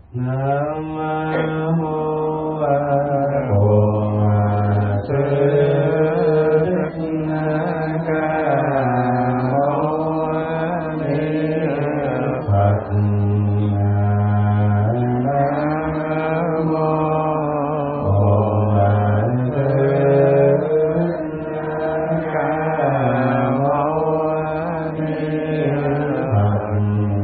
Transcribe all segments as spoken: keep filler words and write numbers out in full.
Nam mô Bổn Sư Thích Ca Mâu Ni Phật. Nam mô Bổn Sư Thích Ca Mâu Ni Phật.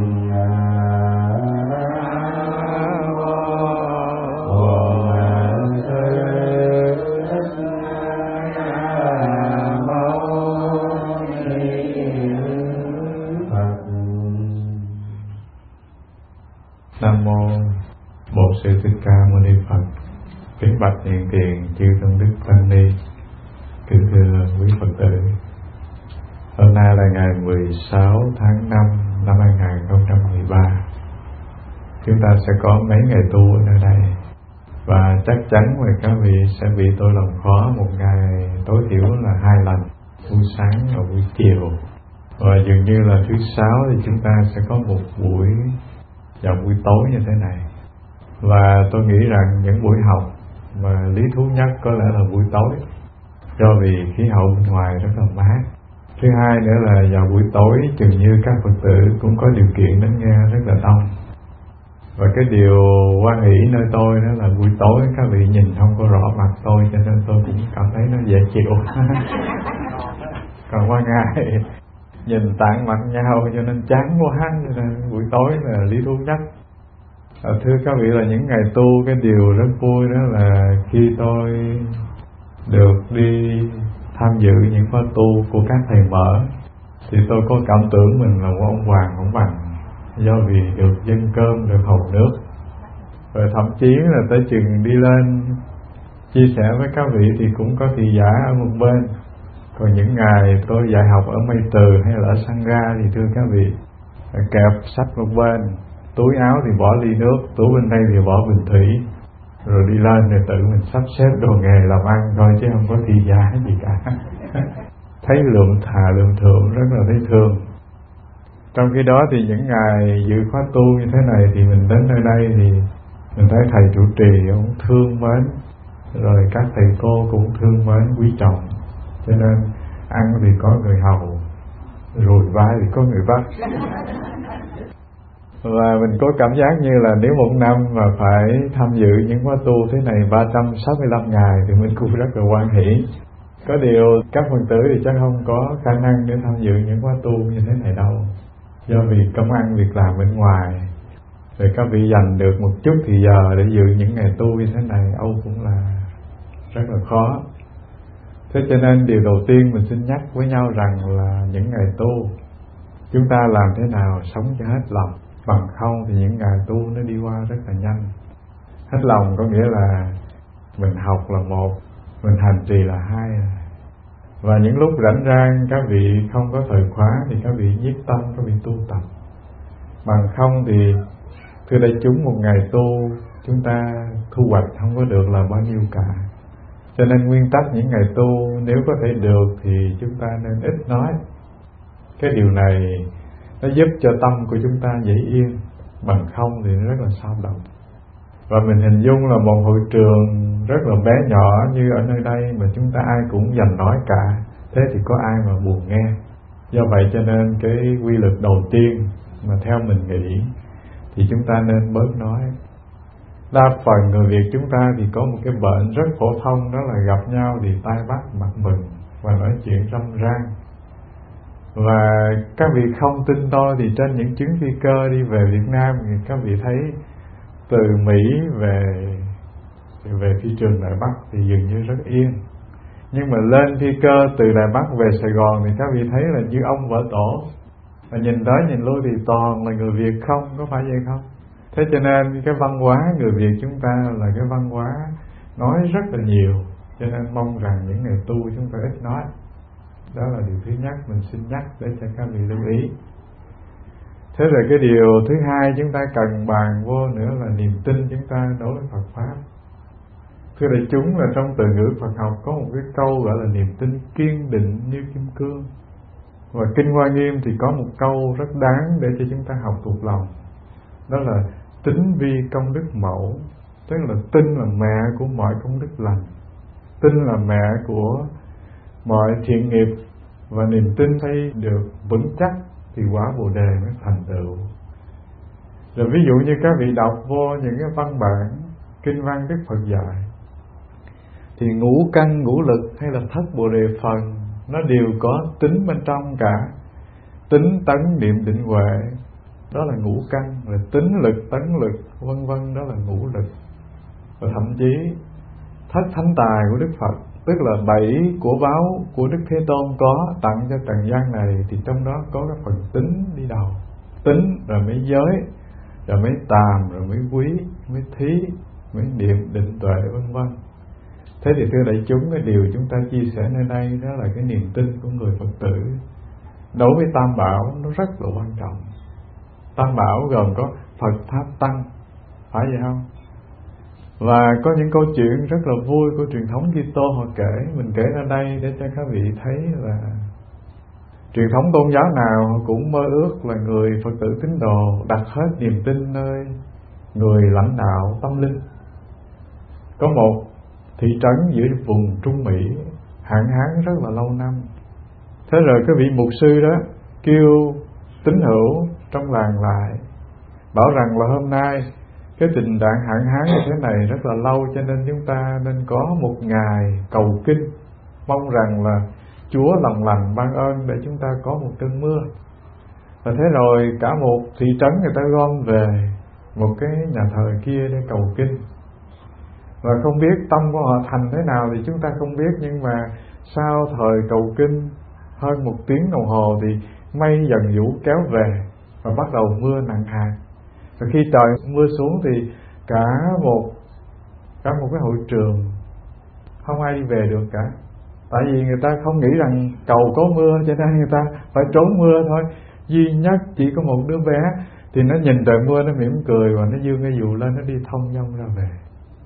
Nam mô Bổn Sư Thích Ca Mâu Ni Phật. Kính bạch hiện tiền chư tôn đức tăng ni, kính thưa quý Phật tử. Hôm nay là ngày mười sáu tháng năm năm hai nghìn không trăm mười ba. Chúng ta sẽ có mấy ngày tu ở nơi đây, và chắc chắn là các vị sẽ bị tôi làm khó một ngày tối thiểu là hai lần, buổi sáng và buổi chiều. Và dường như là thứ sáu thì chúng ta sẽ có một buổi vào buổi tối như thế này. Và tôi nghĩ rằng những buổi học mà lý thú nhất có lẽ là buổi tối, do vì khí hậu bên ngoài rất là mát. Thứ hai nữa là vào buổi tối chừng như các Phật tử cũng có điều kiện đến nghe rất là đông. Và cái điều hoan hỷ nơi tôi đó là buổi tối các vị nhìn không có rõ mặt tôi, cho nên tôi cũng cảm thấy nó dễ chịu. Còn qua ngày nhìn tạng mặt nhau cho nên chán quá, cho nên buổi tối là lý thú nhất. À, thưa các vị, là những ngày tu, cái điều rất vui đó là khi tôi được đi tham dự những khóa tu của các thầy mở, thì tôi có cảm tưởng mình là một ông hoàng ông bằng, do vì được dâng cơm, được hầu nước. Rồi thậm chí là tới chừng đi lên chia sẻ với các vị thì cũng có thị giả ở một bên. Còn những ngày tôi dạy học ở Mây Từ hay là ở Sangha thì thưa các vị, kẹp sách một bên, túi áo thì bỏ ly nước, túi bên đây thì bỏ bình thủy, rồi đi lên thì tự mình sắp xếp đồ nghề làm ăn thôi, chứ không có thị giả gì cả. Thấy lượng thà lượng thượng, rất là thấy thương. Trong khi đó thì những ngày dự khóa tu như thế này thì mình đến nơi đây thì mình thấy thầy trụ trì ông thương mến, rồi các thầy cô cũng thương mến quý trọng, cho nên ăn thì có người hầu, rồi vai thì có người bắt. Và mình có cảm giác như là nếu một năm mà phải tham dự những khóa tu thế này ba trăm sáu mươi lăm ngày thì mình cũng rất là hoan hỷ. Có điều các Phật tử thì chắc không có khả năng để tham dự những khóa tu như thế này đâu, do vì công ăn việc làm bên ngoài, rồi các vị dành được một chút thì giờ để dự những ngày tu như thế này âu cũng là rất là khó. Thế cho nên điều đầu tiên mình xin nhắc với nhau rằng là những ngày tu chúng ta làm thế nào sống cho hết lòng, bằng không thì những ngày tu nó đi qua rất là nhanh. Hết lòng có nghĩa là mình học là một, mình hành trì là hai. Và những lúc rảnh rang các vị không có thời khóa thì các vị nhiếp tâm, các vị tu tập. Bằng không thì thưa đại chúng, một ngày tu chúng ta thu hoạch không có được là bao nhiêu cả. Cho nên nguyên tắc những ngày tu nếu có thể được thì chúng ta nên ít nói. Cái điều này nó giúp cho tâm của chúng ta dễ yên, bằng không thì nó rất là sao động. Và mình hình dung là một hội trường rất là bé nhỏ như ở nơi đây mà chúng ta ai cũng dành nói cả, thế thì có ai mà buồn nghe. Do vậy cho nên cái quy luật đầu tiên mà theo mình nghĩ thì chúng ta nên bớt nói. Đa phần người Việt chúng ta thì có một cái bệnh rất phổ thông, đó là gặp nhau thì tai bắt mặt mừng và nói chuyện râm ran. Và các vị không tin tôi thì trên những chuyến phi cơ đi về Việt Nam thì các vị thấy từ Mỹ về về phi trường Đài Bắc thì dường như rất yên. Nhưng mà lên phi cơ từ Đài Bắc về Sài Gòn thì các vị thấy là như ông vỡ tổ. Và nhìn tới nhìn lui thì toàn là người Việt không, có phải vậy không? Thế cho nên cái văn hóa người Việt chúng ta là cái văn hóa nói rất là nhiều. Cho nên mong rằng những ngày tu chúng ta ít nói. Đó là điều thứ nhất mình xin nhắc để cho các vị lưu ý. Thế rồi cái điều thứ hai chúng ta cần bàn vô nữa là niềm tin chúng ta đối với Phật Pháp. Thưa đại chúng, là trong từ ngữ Phật học có một cái câu gọi là niềm tin kiên định như kim cương. Và Kinh Hoa Nghiêm thì có một câu rất đáng để cho chúng ta học thuộc lòng. Đó là tín vi công đức mẫu, tức là tin là mẹ của mọi công đức lành, tin là mẹ của mọi thiện nghiệp, và niềm tin thấy được vững chắc thì quả Bồ Đề mới thành tựu. Rồi ví dụ như các vị đọc vô những cái văn bản kinh văn Đức Phật dạy, thì ngũ căn ngũ lực hay là thất Bồ Đề phần nó đều có tính bên trong cả. Tính tấn niệm định huệ, đó là ngũ căn, rồi tính lực tấn lực vân vân, đó là ngũ lực. Và thậm chí thất thánh tài của Đức Phật, tức là bảy của báo của Đức Thế Tôn có tặng cho trần gian này, thì trong đó có cái phần tính đi đầu. Tính rồi mới giới, rồi mới tàm, rồi mới quý, mới thí, mới niệm định tuệ vân vân. Thế thì thưa đại chúng, cái điều chúng ta chia sẻ nơi đây đó là cái niềm tin của người Phật tử đối với Tam Bảo nó rất là quan trọng. Tam Bảo gồm có Phật Pháp Tăng, phải vậy không? Và có những câu chuyện rất là vui của truyền thống Kitô họ kể, mình kể ra đây để cho các vị thấy là truyền thống tôn giáo nào họ cũng mơ ước là người Phật tử tín đồ đặt hết niềm tin nơi người lãnh đạo tâm linh. Có một thị trấn giữa vùng Trung Mỹ hạn hán rất là lâu năm. Thế rồi cái vị mục sư đó kêu tín hữu trong làng lại, bảo rằng là hôm nay cái tình trạng hạn hán như thế này rất là lâu, cho nên chúng ta nên có một ngày cầu kinh, mong rằng là Chúa lòng lành ban ơn để chúng ta có một cơn mưa. Và thế rồi cả một thị trấn người ta gom về một cái nhà thờ kia để cầu kinh. Và không biết tâm của họ thành thế nào thì chúng ta không biết, nhưng mà sau thời cầu kinh hơn một tiếng đồng hồ thì mây dần vũ kéo về và bắt đầu mưa nặng hạt. Và khi trời mưa xuống thì cả một cả một cái hội trường không ai đi về được cả. Tại vì người ta không nghĩ rằng cầu có mưa, cho nên người ta phải trốn mưa thôi. Duy nhất chỉ có một đứa bé thì nó nhìn trời mưa, nó mỉm cười và nó giương cái dù lên, nó đi thông dong ra về.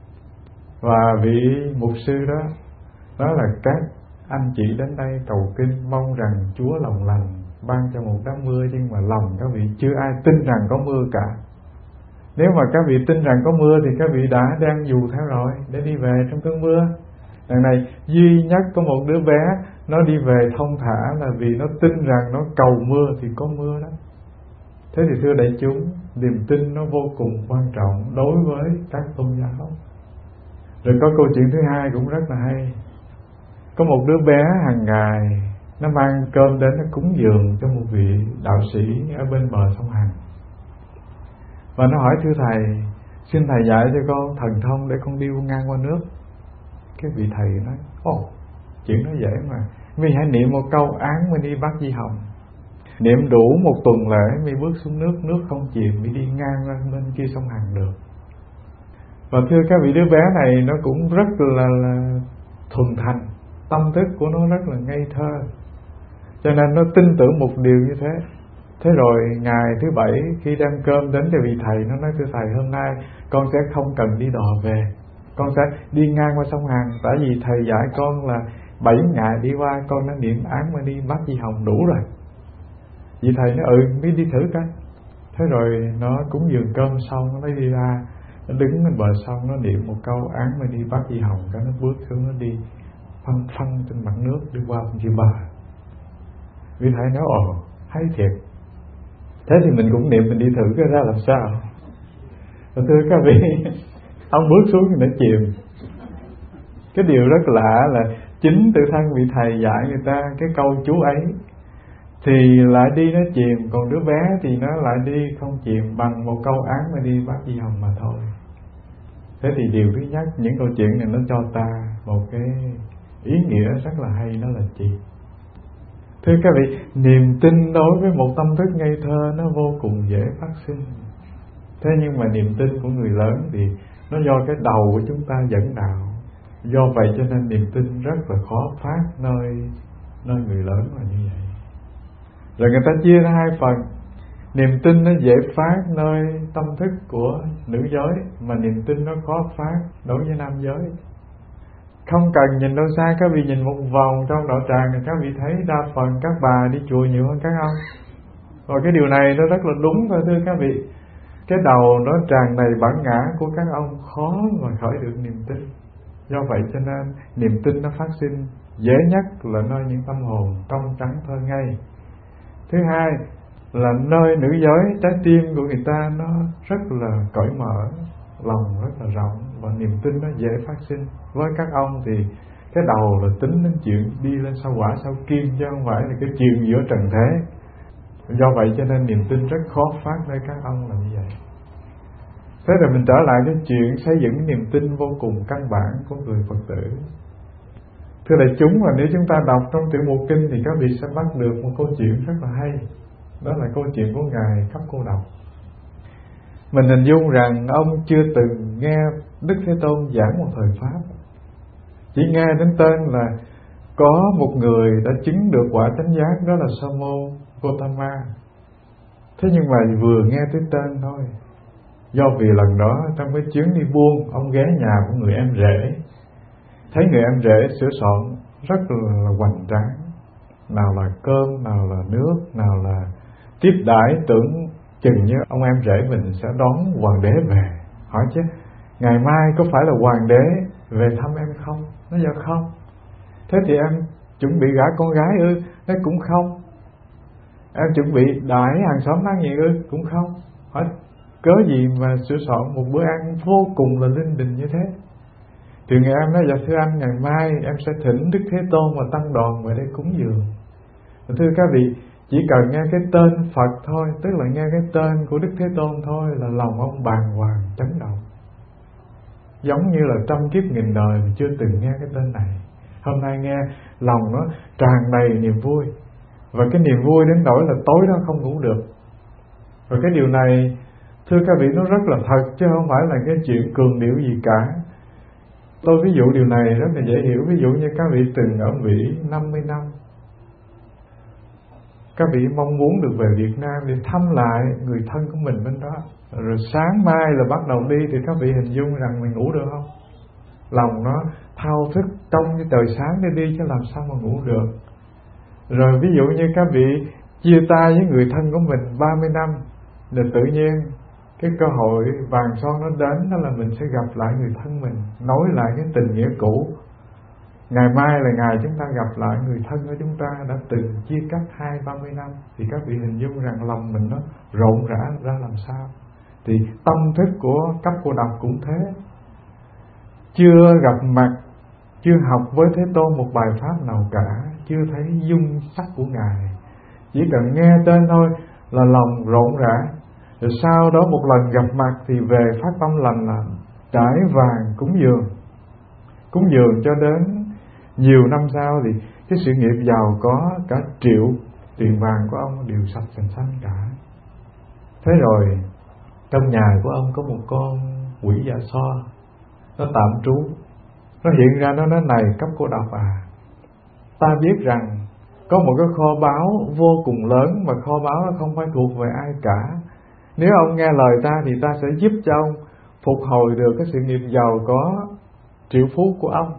Và vị mục sư đó đó là các anh chị đến đây cầu kinh, mong rằng Chúa lòng lành ban cho một đám mưa, nhưng mà lòng các vị chưa ai tin rằng có mưa cả. Nếu mà các vị tin rằng có mưa thì các vị đã đang dù theo rồi để đi về trong cơn mưa. Đằng này duy nhất có một đứa bé nó đi về thông thả là vì nó tin rằng nó cầu mưa thì có mưa đó. Thế thì thưa đại chúng, niềm tin nó vô cùng quan trọng đối với các tôn giáo. Rồi có câu chuyện thứ hai cũng rất là hay. Có một đứa bé hàng ngày nó mang cơm đến nó cúng dường cho một vị đạo sĩ ở bên bờ sông Hằng. Và nó hỏi: thưa thầy, xin thầy dạy cho con thần thông để con điêu ngang qua nước. Cái vị thầy nói: ồ, chuyện đó dễ mà, mi hãy niệm một câu án mới đi bắt Di Hồng. Niệm đủ một tuần lễ mi bước xuống nước, nước không chìm, mi đi ngang ra bên kia sông Hằng được. Và thưa các vị, đứa bé này nó cũng rất là, là thuần thành, tâm thức của nó rất là ngây thơ, cho nên nó tin tưởng một điều như thế. Thế rồi ngày thứ bảy khi đem cơm đến cho vị thầy, nó nói: thưa thầy, hôm nay con sẽ không cần đi đò về, con sẽ đi ngang qua sông Hằng, tại vì thầy dạy con là bảy ngày đi qua, con đã niệm án mà đi bắt Di Hồng đủ rồi. Vị thầy nói: ừ, mới đi thử coi. Thế rồi nó cúng dường cơm xong, nó mới đi ra, nó đứng bên bờ sông, nó niệm một câu án mà đi bắt Di Hồng, cái nó bước xuống, nó đi phăng phăng trên mặt nước đi qua bên kia bờ. Vị thầy nói: ồ, hay thiệt. Thế thì mình cũng niệm, mình đi thử cái ra làm sao. Và thưa các vị, ông bước xuống thì nó chìm. Cái điều rất lạ là chính tự thân vị thầy dạy người ta cái câu chú ấy thì lại đi nó chìm, còn đứa bé thì nó lại đi không chìm, bằng một câu án mà đi bắt Di Hồng mà thôi. Thế thì điều thứ nhất, những câu chuyện này nó cho ta một cái ý nghĩa rất là hay, đó là gì? Thưa các vị, niềm tin đối với một tâm thức ngây thơ nó vô cùng dễ phát sinh. Thế nhưng mà niềm tin của người lớn thì nó do cái đầu của chúng ta dẫn đạo. Do vậy cho nên niềm tin rất là khó phát nơi nơi người lớn là như vậy. Rồi người ta chia ra hai phần. Niềm tin nó dễ phát nơi tâm thức của nữ giới, mà niềm tin nó khó phát đối với nam giới. Không cần nhìn đâu xa, các vị nhìn một vòng trong đạo tràng thì các vị thấy đa phần các bà đi chùa nhiều hơn các ông. Và cái điều này nó rất là đúng thôi thưa các vị. cái đầu nó tràn đầy bản ngã của các ông, khó mà khởi được niềm tin. Do vậy cho nên niềm tin nó phát sinh dễ nhất là nơi những tâm hồn trong trắng thơ ngây. Thứ hai là nơi nữ giới, trái tim của người ta nó rất là cởi mở, lòng rất là rộng, và niềm tin nó dễ phát sinh. Với các ông thì cái đầu là tính đến chuyện đi lên sao hỏa sao kim, chứ không phải là cái chuyện giữa trần thế. Do vậy cho nên niềm tin rất khó phát nơi các ông là như vậy. Thế rồi mình trở lại cái chuyện xây dựng niềm tin vô cùng căn bản của người Phật tử. Thưa đại chúng, và nếu chúng ta đọc trong Tiểu Mục Kinh thì các vị sẽ bắt được một câu chuyện rất là hay. Đó là câu chuyện của Ngài Cấp Cô Độc. Mình hình dung rằng ông chưa từng nghe Đức Thế Tôn giảng một thời Pháp, chỉ nghe đến tên là có một người đã chứng được quả chánh giác, đó là Sa môn Gotama. Thế nhưng mà vừa nghe tới tên thôi. Do vì lần đó trong cái chuyến đi buôn, ông ghé nhà của người em rể, thấy người em rể sửa soạn rất là hoành tráng, nào là cơm, nào là nước, nào là tiếp đãi, tưởng chừng như ông em rể mình sẽ đón hoàng đế về. Hỏi chứ ngày mai có phải là hoàng đế về thăm em không? Nó giờ không. Thế thì em chuẩn bị gả con gái ư? Nó cũng không. Em chuẩn bị đãi hàng xóm ăn gì ư? Cũng không. Hỏi cớ gì mà sửa soạn một bữa ăn vô cùng là linh đình như thế? Thì người em nói: dạ thưa anh, ngày mai em sẽ thỉnh Đức Thế Tôn và tăng đoàn về đây cúng dường. Và thưa các vị, chỉ cần nghe cái tên Phật thôi, tức là nghe cái tên của Đức Thế Tôn thôi, là lòng ông bàng hoàng chấn động, giống như là trăm kiếp nghìn đời mà chưa từng nghe cái tên này. Hôm nay nghe lòng nó tràn đầy niềm vui, và cái niềm vui đến nỗi là tối đó không ngủ được. Và cái điều này thưa các vị nó rất là thật, chứ không phải là cái chuyện cường điệu gì cả. Tôi ví dụ điều này rất là dễ hiểu. Ví dụ như các vị từng ở Mỹ năm mươi năm, các vị mong muốn được về Việt Nam để thăm lại người thân của mình bên đó, rồi sáng mai là bắt đầu đi, thì các vị hình dung rằng mình ngủ được không? Lòng nó thao thức trong cái trời sáng để đi, chứ làm sao mà ngủ được. Rồi ví dụ như các vị chia tay với người thân của mình ba mươi năm, rồi tự nhiên cái cơ hội vàng son nó đến, đó là mình sẽ gặp lại người thân mình, nối lại cái tình nghĩa cũ. Ngày mai là ngày chúng ta gặp lại người thân của chúng ta đã từng chia cắt hai ba mươi năm, thì các vị hình dung rằng lòng mình nó rộn rã ra làm sao. Thì tâm thức của Cấp Cô Độc cũng thế. Chưa gặp mặt, chưa học với Thế Tôn một bài pháp nào cả, chưa thấy dung sắc của Ngài, chỉ cần nghe tên thôi là lòng rộn rã. Rồi sau đó một lần gặp mặt thì về phát tâm lành là trải vàng cúng dường. Cúng dường cho đến nhiều năm sau thì cái sự nghiệp giàu có cả triệu tiền vàng của ông đều sạch sành xanh cả. Thế rồi trong nhà của ông có một con quỷ dạ xoa, nó tạm trú. Nó hiện ra nó nói: này Cấp Cô Độc à, ta biết rằng có một cái kho báu vô cùng lớn, mà kho báu nó không phải thuộc về ai cả. Nếu ông nghe lời ta thì ta sẽ giúp cho ông phục hồi được cái sự nghiệp giàu có triệu phú của ông.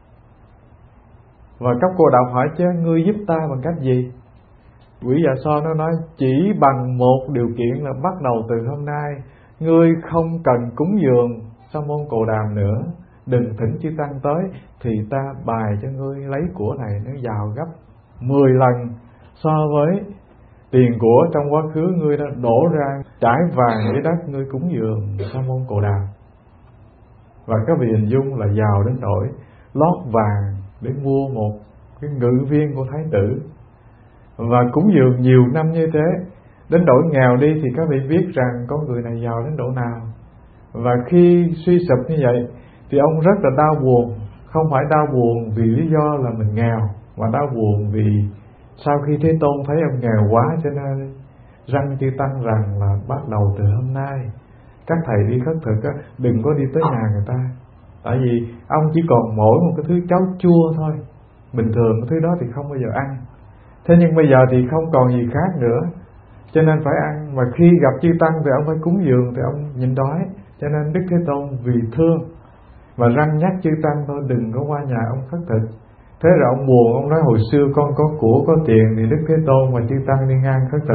Và Cấp Cô Độc hỏi: chứ ngươi giúp ta bằng cách gì? Quỷ dạ xoa nó nói: chỉ bằng một điều kiện là bắt đầu từ hôm nay ngươi không cần cúng dường Sa môn Cồ Đàm nữa, đừng thỉnh chư tăng tới, thì ta bài cho ngươi lấy của này nó giàu gấp mười lần so với tiền của trong quá khứ ngươi đã đổ ra trải vàng dưới đất ngươi cúng dường Sa môn Cồ Đàm. Và các vị hình dung là giàu đến nỗi lót vàng để mua một cái ngự viên của thái tử, và cúng dường nhiều năm như thế, đến nỗi nghèo đi thì các vị biết rằng con người này giàu đến độ nào. Và khi suy sụp như vậy thì ông rất là đau buồn. Không phải đau buồn vì lý do là mình nghèo, mà đau buồn vì sau khi Thế Tôn thấy ông nghèo quá, cho nên răng chư tăng rằng là bắt đầu từ hôm nay các thầy đi khất thực á, đừng có đi tới nhà người ta. Tại vì ông chỉ còn mỗi một cái thứ cháo chua thôi, bình thường cái thứ đó thì không bao giờ ăn. Thế nhưng bây giờ thì không còn gì khác nữa, cho nên phải ăn. Mà khi gặp chư tăng thì ông phải cúng dường, thì ông nhịn đói. Cho nên Đức Thế Tôn vì thương và răng nhắc chư tăng thôi, đừng có qua nhà ông khất thực. Thế rồi ông buồn, ông nói: hồi xưa con có của có tiền thì Đức Thế Tôn và chư tăng đi ngang khất thực,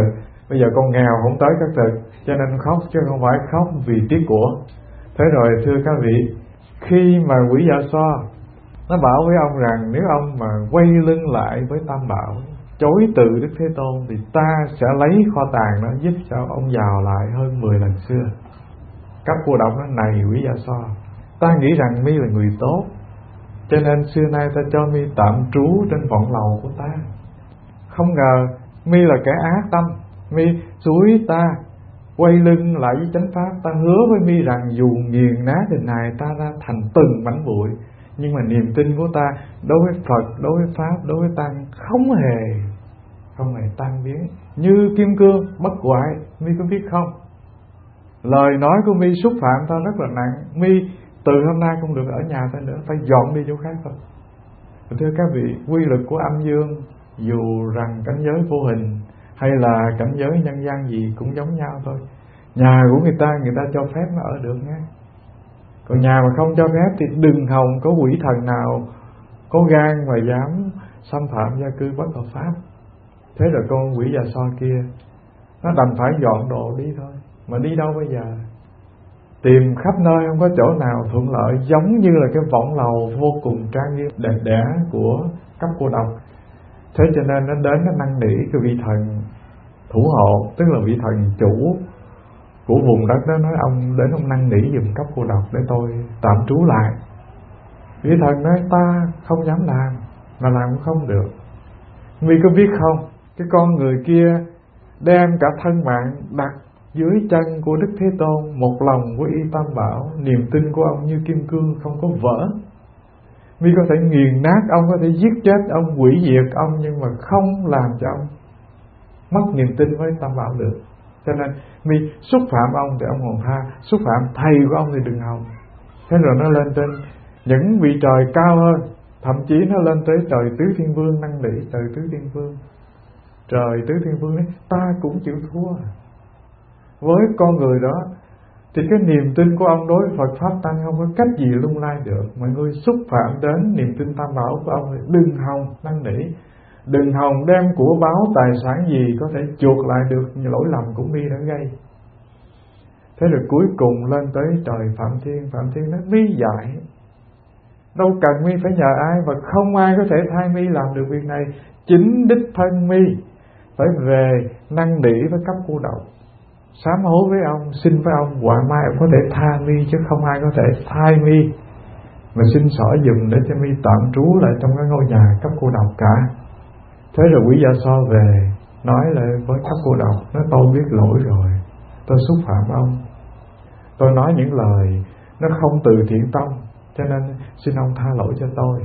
Bây giờ con nghèo không tới các thực, cho nên khóc, chứ không phải khóc vì tiếc của. Thế rồi thưa các vị, khi mà quỷ Dạ Xoa nó bảo với ông rằng nếu ông mà quay lưng lại với Tam Bảo, chối từ Đức Thế Tôn, thì ta sẽ lấy kho tàng đó giúp cho ông giàu lại hơn mười lần xưa. Cấp Cô Độc nó này quỷ Dạ Xoa, ta nghĩ rằng mi là người tốt, cho nên xưa nay ta cho mi tạm trú trên vọng lầu của ta. Không ngờ mi là kẻ ác tâm, mi suối ta quay lưng lại với chánh pháp. Ta hứa với mi rằng dù nghiền nát đình này ta ra thành từng mảnh bụi, nhưng mà niềm tin của ta đối với Phật, đối với Pháp, đối với Tăng không hề không hề tan biến, như kim cương bất hoại. Mi có biết không, lời nói của mi xúc phạm ta rất là nặng. Mi từ hôm nay không được ở nhà ta nữa, phải dọn đi chỗ khác thôi. Thưa các vị, quy luật của âm dương, dù rằng cảnh giới vô hình hay là cảnh giới nhân gian gì cũng giống nhau thôi. Nhà của người ta, người ta cho phép nó ở được nhé. Còn nhà mà không cho phép thì đừng hòng có quỷ thần nào có gan mà dám xâm phạm gia cư bất hợp pháp. Thế rồi con quỷ Dạ Xoa kia nó đành phải dọn đồ đi thôi. Mà đi đâu bây giờ? Tìm khắp nơi không có chỗ nào thuận lợi, giống như là cái võng lầu vô cùng trang nghiêm đẹp đẽ của Cấp Cô Độc. Thế cho nên nó đến nó năn nỉ cái vị thần thủ hộ, tức là vị thần chủ của vùng đất đó, nói ông đến ông năn nỉ giùm Cấp Cô Độc để tôi tạm trú lại. Vị thần nói ta không dám làm, mà làm cũng không được. Mi có biết không, cái con người kia đem cả thân mạng đặt dưới chân của Đức Thế Tôn, một lòng với Y Tam Bảo, niềm tin của ông như kim cương không có vỡ. Mi có thể nghiền nát ông, có thể giết chết ông, hủy diệt ông, nhưng mà không làm cho ông mất niềm tin với Tam Bảo được. Cho nên mi xúc phạm ông thì ông còn tha, xúc phạm thầy của ông thì đừng hòng. Thế rồi nó lên trên những vị trời cao hơn, thậm chí nó lên tới trời Tứ Thiên Vương, năn nỉ trời Tứ Thiên Vương. Trời Tứ Thiên Vương ấy, ta cũng chịu thua với con người đó, thì cái niềm tin của ông đối với Phật Pháp Tăng không có cách gì lung lay được. Mọi người xúc phạm đến niềm tin Tam Bảo của ông thì đừng hòng năn nỉ, đừng hòng đem của báo tài sản gì có thể chuộc lại được lỗi lầm của mi đã gây. Thế rồi cuối cùng lên tới trời Phạm Thiên. Phạm Thiên nói mi dạy, đâu cần mi phải nhờ ai, và không ai có thể thay mi làm được việc này. Chính đích thân mi phải về năn nỉ với Cấp Cô Độc, sám hối với ông, xin với ông, quả mai ông có thể tha mi, chứ không ai có thể thay mi. Mà xin xỏ dùm để cho mi tạm trú lại trong cái ngôi nhà Cấp Cô Độc cả. Thế rồi quỷ Dạ Xoa về nói lại với Cấp Cô Độc, nói tôi biết lỗi rồi, tôi xúc phạm ông, tôi nói những lời nó không từ thiện tông, cho nên xin ông tha lỗi cho tôi.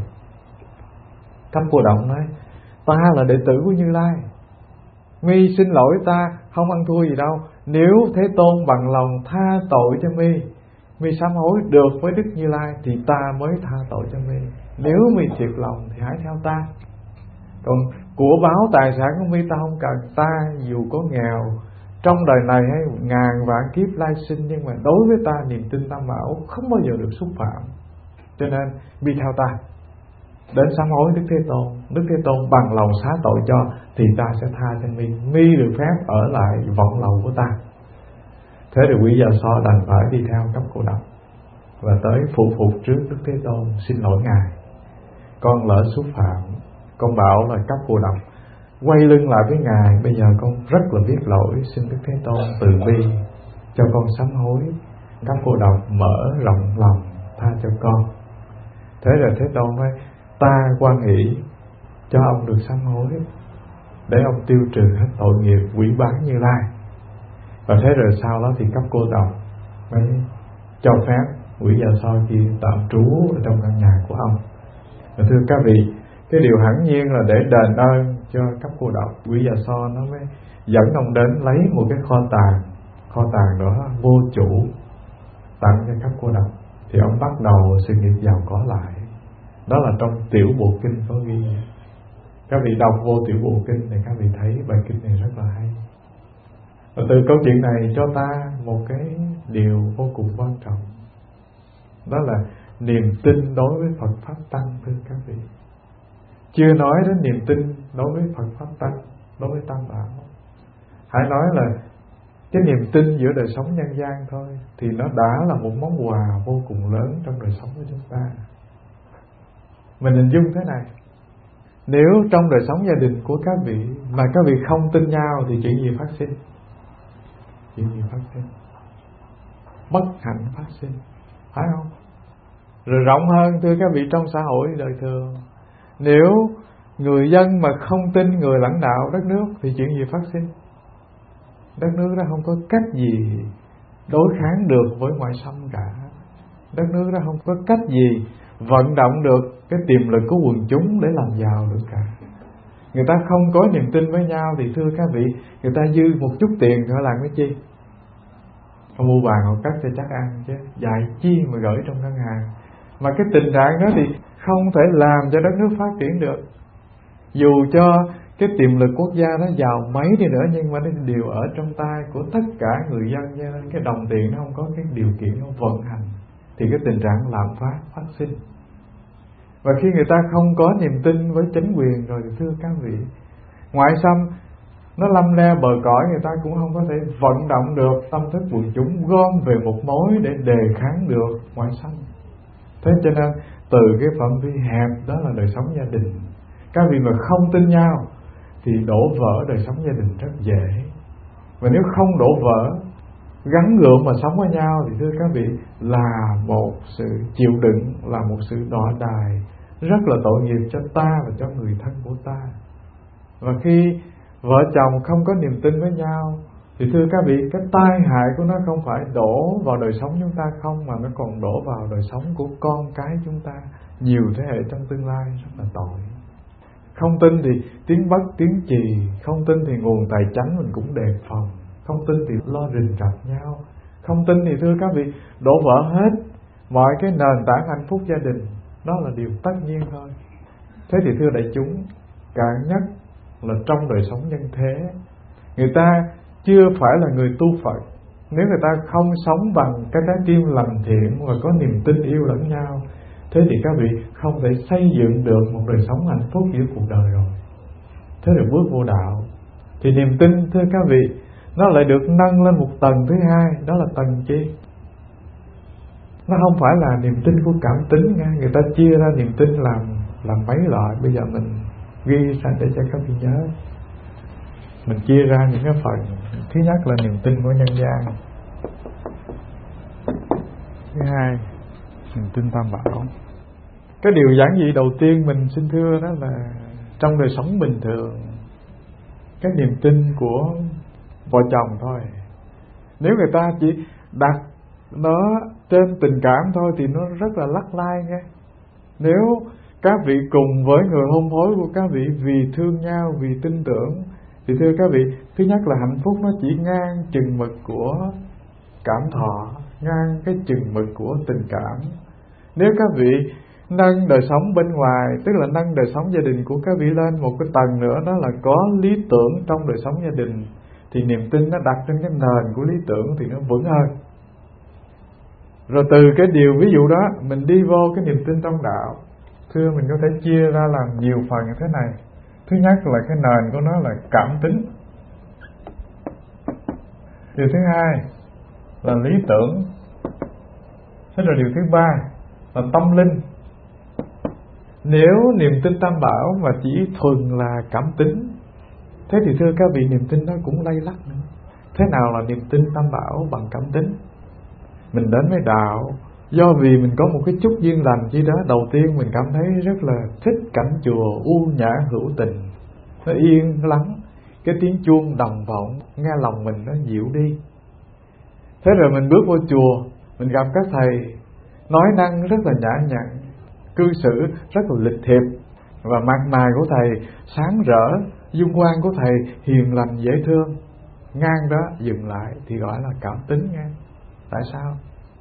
Cấp Cô Độc nói ta là đệ tử của Như Lai, mi xin lỗi ta không ăn thua gì đâu. Nếu Thế Tôn bằng lòng tha tội cho mi, mi sám hối được với Đức Như Lai, thì ta mới tha tội cho mi. Nếu mi thiệt lòng thì hãy theo ta. Còn của báo tài sản của mi ta không cần. Ta dù có nghèo trong đời này hay ngàn vạn kiếp lai sinh, nhưng mà đối với ta niềm tin Tam Bảo không bao giờ được xúc phạm. Cho nên mi theo ta, đến sám hối Đức Thế Tôn. Đức Thế Tôn bằng lòng xá tội cho, thì ta sẽ tha cho mi. Mi được phép ở lại vọng lầu của ta. Thế thì quỷ Dạ Xoa đành phải đi theo Cấp Cô Độc và tới phụ phục trước Đức Thế Tôn, xin lỗi ngài, con lỡ xúc phạm, con bảo là Cấp Cô Độc quay lưng lại với ngài, bây giờ con rất là biết lỗi, xin Đức Thế Tôn từ bi cho con sám hối. Cấp Cô Độc mở rộng lòng tha cho con. Thế rồi Thế Tôn nói ta hoan hỷ cho ông được sám hối, để ông tiêu trừ hết tội nghiệp quỷ bán Như Lai. Và thế rồi sau đó thì Cấp Cô Độc mới cho phép quỷ Dạ Xoa kia tạm trú ở trong căn nhà của ông. Và thưa các vị, cái điều hẳn nhiên là để đền ơn cho Cấp Cô Độc, quỷ Dạ Xoa nó mới dẫn ông đến lấy một cái kho tàng, kho tàng đó vô chủ tặng cho Cấp Cô Độc, thì ông bắt đầu sự nghiệp giàu có lại. Đó là trong Tiểu Bộ Kinh có ghi. Các vị đọc vô Tiểu Bộ Kinh thì các vị thấy bài kinh này rất là hay. Và từ câu chuyện này cho ta một cái điều vô cùng quan trọng, đó là niềm tin đối với Phật Pháp Tăng. Thưa các vị, chưa nói đến niềm tin đối với Phật Pháp Tăng, đối với Tam Bảo, hãy nói là cái niềm tin giữa đời sống nhân gian thôi thì nó đã là một món quà vô cùng lớn trong đời sống của chúng ta. Mình hình dung thế này, nếu trong đời sống gia đình của các vị mà các vị không tin nhau thì chuyện gì phát sinh? Chuyện gì phát sinh? Bất hạnh phát sinh, phải không? Rồi rộng hơn thưa các vị, trong xã hội đời thường, nếu người dân mà không tin người lãnh đạo đất nước thì chuyện gì phát sinh? Đất nước đó không có cách gì đối kháng được với ngoại xâm cả. Đất nước đó không có cách gì vận động được cái tiềm lực của quần chúng để làm giàu được cả. Người ta không có niềm tin với nhau thì thưa các vị, người ta dư một chút tiền họ làm cái chi? Họ mua vàng họ cắt cho chắc ăn chứ, dạy chi mà gửi trong ngân hàng. Mà cái tình trạng đó thì không thể làm cho đất nước phát triển được. Dù cho cái tiềm lực quốc gia nó giàu mấy đi nữa, nhưng mà nó đều ở trong tay của tất cả người dân, cho nên cái đồng tiền nó không có cái điều kiện nó vận hành thì cái tình trạng lạm phát phát sinh. Và khi người ta không có niềm tin với chính quyền rồi thì thưa các vị, ngoại xâm nó lâm le bờ cõi, người ta cũng không có thể vận động được tâm thức quần chúng gom về một mối để đề kháng được ngoại xâm. Thế cho nên từ cái phạm vi hẹp đó là đời sống gia đình, các vị mà không tin nhau thì đổ vỡ đời sống gia đình rất dễ. Và nếu không đổ vỡ, gắn gượng mà sống với nhau thì thưa các vị là một sự chịu đựng, là một sự đọa đài rất là tội nghiệp cho ta và cho người thân của ta. Và khi vợ chồng không có niềm tin với nhau thì thưa các vị, cái tai hại của nó không phải đổ vào đời sống chúng ta không, mà nó còn đổ vào đời sống của con cái chúng ta nhiều thế hệ trong tương lai, rất là tội. Không tin thì tiếng bất tiếng trì, không tin thì nguồn tài chánh mình cũng đề phòng, không tin thì lo rình rập nhau, không tin thì thưa các vị đổ vỡ hết mọi cái nền tảng hạnh phúc gia đình. Đó là điều tất nhiên thôi. Thế thì thưa đại chúng, cạn nhất là trong đời sống nhân thế, người ta chưa phải là người tu Phật nếu người ta không sống bằng cái trái tim lành thiện và có niềm tin yêu lẫn nhau. Thế thì các vị không thể xây dựng được một đời sống hạnh phúc giữa cuộc đời rồi. Thế rồi bước vô đạo thì niềm tin thưa các vị nó lại được nâng lên một tầng thứ hai, đó là tầng chi? Nó không phải là niềm tin của cảm tính nha. Người ta chia ra niềm tin làm làm mấy loại. Bây giờ mình ghi ra để cho các vị nhớ. Mình chia ra những cái phần. Thứ nhất là niềm tin của nhân gian. Thứ hai, niềm tin Tam Bảo. Cái điều giản dị đầu tiên mình xin thưa đó là trong đời sống bình thường, cái niềm tin của vợ chồng thôi, nếu người ta chỉ đặt nó trên tình cảm thôi thì nó rất là lắc lai nghe. Nếu các vị cùng với người hôn phối của các vị vì thương nhau, vì tin tưởng thì thưa các vị, thứ nhất là hạnh phúc nó chỉ ngang chừng mực của cảm thọ, ngang cái chừng mực của tình cảm. Nếu các vị nâng đời sống bên ngoài, tức là nâng đời sống gia đình của các vị lên một cái tầng nữa, đó là có lý tưởng trong đời sống gia đình, thì niềm tin nó đặt trên cái nền của lý tưởng thì nó vững hơn. Rồi từ cái điều ví dụ đó mình đi vô cái niềm tin trong đạo. Thưa mình có thể chia ra làm nhiều phần như thế này. Thứ nhất là cái nền của nó là cảm tính. Điều thứ hai là lý tưởng. Thế rồi điều thứ ba là tâm linh. Nếu niềm tin Tam Bảo mà chỉ thuần là cảm tính, thế thì thưa các vị, niềm tin đó cũng lay lắc nữa. Thế nào là niềm tin Tam Bảo bằng cảm tính? Mình đến với đạo do vì mình có một cái chút duyên lành chi đó. Đầu tiên mình cảm thấy rất là thích cảnh chùa u nhã hữu tình, nó yên lắng, cái tiếng chuông đồng vọng nghe lòng mình nó dịu đi. Thế rồi mình bước vô chùa, mình gặp các thầy nói năng rất là nhã nhặn, cư xử rất là lịch thiệp, và mặt mày của thầy sáng rỡ, dung quan của thầy hiền lành dễ thương. Ngang đó dừng lại thì gọi là cảm tính nghe. Tại sao?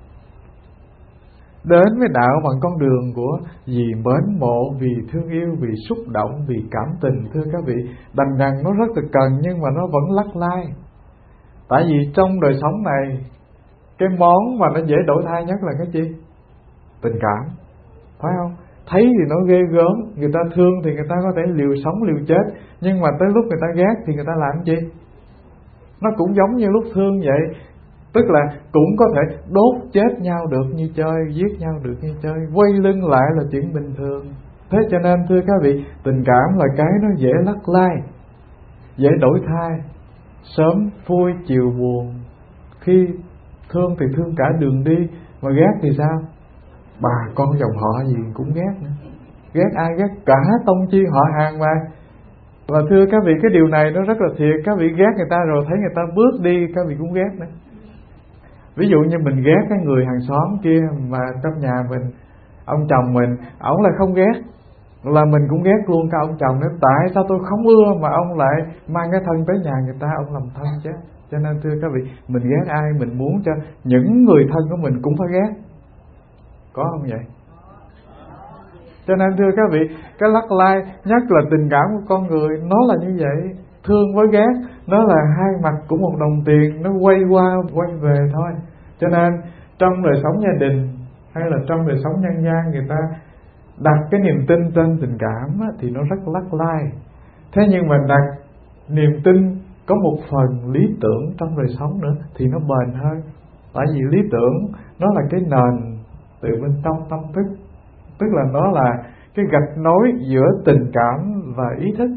Đến với đạo bằng con đường của vì mến mộ, vì thương yêu, vì xúc động, vì cảm tình, thưa các vị, đành rằng nó rất là cần nhưng mà nó vẫn lắc lai. Tại vì trong đời sống này, cái món mà nó dễ đổi thay nhất là cái gì? Tình cảm, phải không? Thấy thì nó ghê gớm, người ta thương thì người ta có thể liều sống liều chết, nhưng mà tới lúc người ta ghét thì người ta làm gì? Nó cũng giống như lúc thương vậy, tức là cũng có thể đốt chết nhau được như chơi, giết nhau được như chơi, quay lưng lại là chuyện bình thường. Thế cho nên thưa các vị, tình cảm là cái nó dễ lắc lai, dễ đổi thay, sớm vui chiều buồn. Khi thương thì thương cả đường đi, mà ghét thì sao? Bà con dòng họ gì cũng ghét nữa. Ghét ai? Ghét cả tông chi họ hàng mà. Và thưa các vị, cái điều này nó rất là thiệt. Các vị ghét người ta rồi thấy người ta bước đi, các vị cũng ghét nữa. Ví dụ như mình ghét cái người hàng xóm kia, mà trong nhà mình, ông chồng mình, ổng lại không ghét, là mình cũng ghét luôn cả ông chồng nữa. Tại sao tôi không ưa mà ông lại mang cái thân tới nhà người ta, ông làm thân chứ. Cho nên thưa các vị, mình ghét ai, mình muốn cho những người thân của mình cũng phải ghét. Có không vậy? Cho nên thưa các vị, cái lắc lai nhất là tình cảm của con người, nó là như vậy. Thương với ghét, nó là hai mặt của một đồng tiền, nó quay qua quay về thôi. Cho nên trong đời sống gia đình hay là trong đời sống nhân gian, người ta đặt cái niềm tin trên tình cảm á, thì nó rất lắc lai. Thế nhưng mà đặt niềm tin có một phần lý tưởng trong đời sống nữa thì nó bền hơn. Tại vì lý tưởng nó là cái nền từ bên trong tâm thức, tức là nó là cái gạch nối giữa tình cảm và ý thức.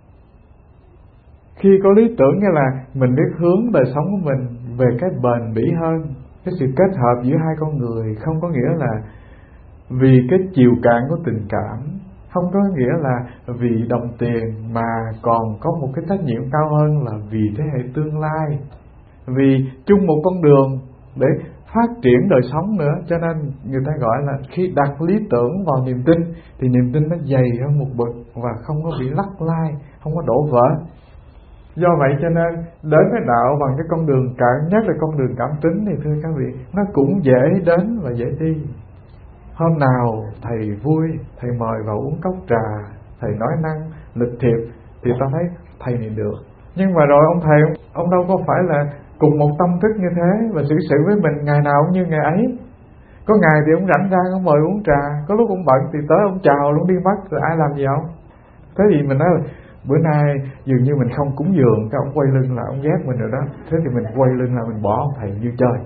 Khi có lý tưởng nghĩa là mình biết hướng đời sống của mình về cái bền bỉ hơn, cái sự kết hợp giữa hai con người, không có nghĩa là vì cái chiều cạn của tình cảm, không có nghĩa là vì đồng tiền, mà còn có một cái trách nhiệm cao hơn là vì thế hệ tương lai, vì chung một con đường để phát triển đời sống nữa. Cho nên người ta gọi là khi đặt lý tưởng vào niềm tin thì niềm tin nó dày hơn một bậc và không có bị lắc lai, không có đổ vỡ. Do vậy cho nên đến với đạo bằng cái con đường cạn nhất là con đường cảm tính thì thưa các vị, nó cũng dễ đến và dễ đi. Hôm nào thầy vui, thầy mời vào uống cốc trà, thầy nói năng lịch thiệp thì ta thấy thầy này được. Nhưng mà rồi ông thầy, ông đâu có phải là cùng một tâm thức như thế và xử sự với mình ngày nào cũng như ngày ấy. Có ngày thì ông rảnh ra, ông mời uống trà, có lúc ông bận thì tới ông chào luôn đi mất, rồi ai làm gì ông? Thế thì mình nói là bữa nay dường như mình không cúng dường, cái ông quay lưng là ông ghét mình rồi đó. Thế thì mình quay lưng là mình bỏ ông thầy như chơi.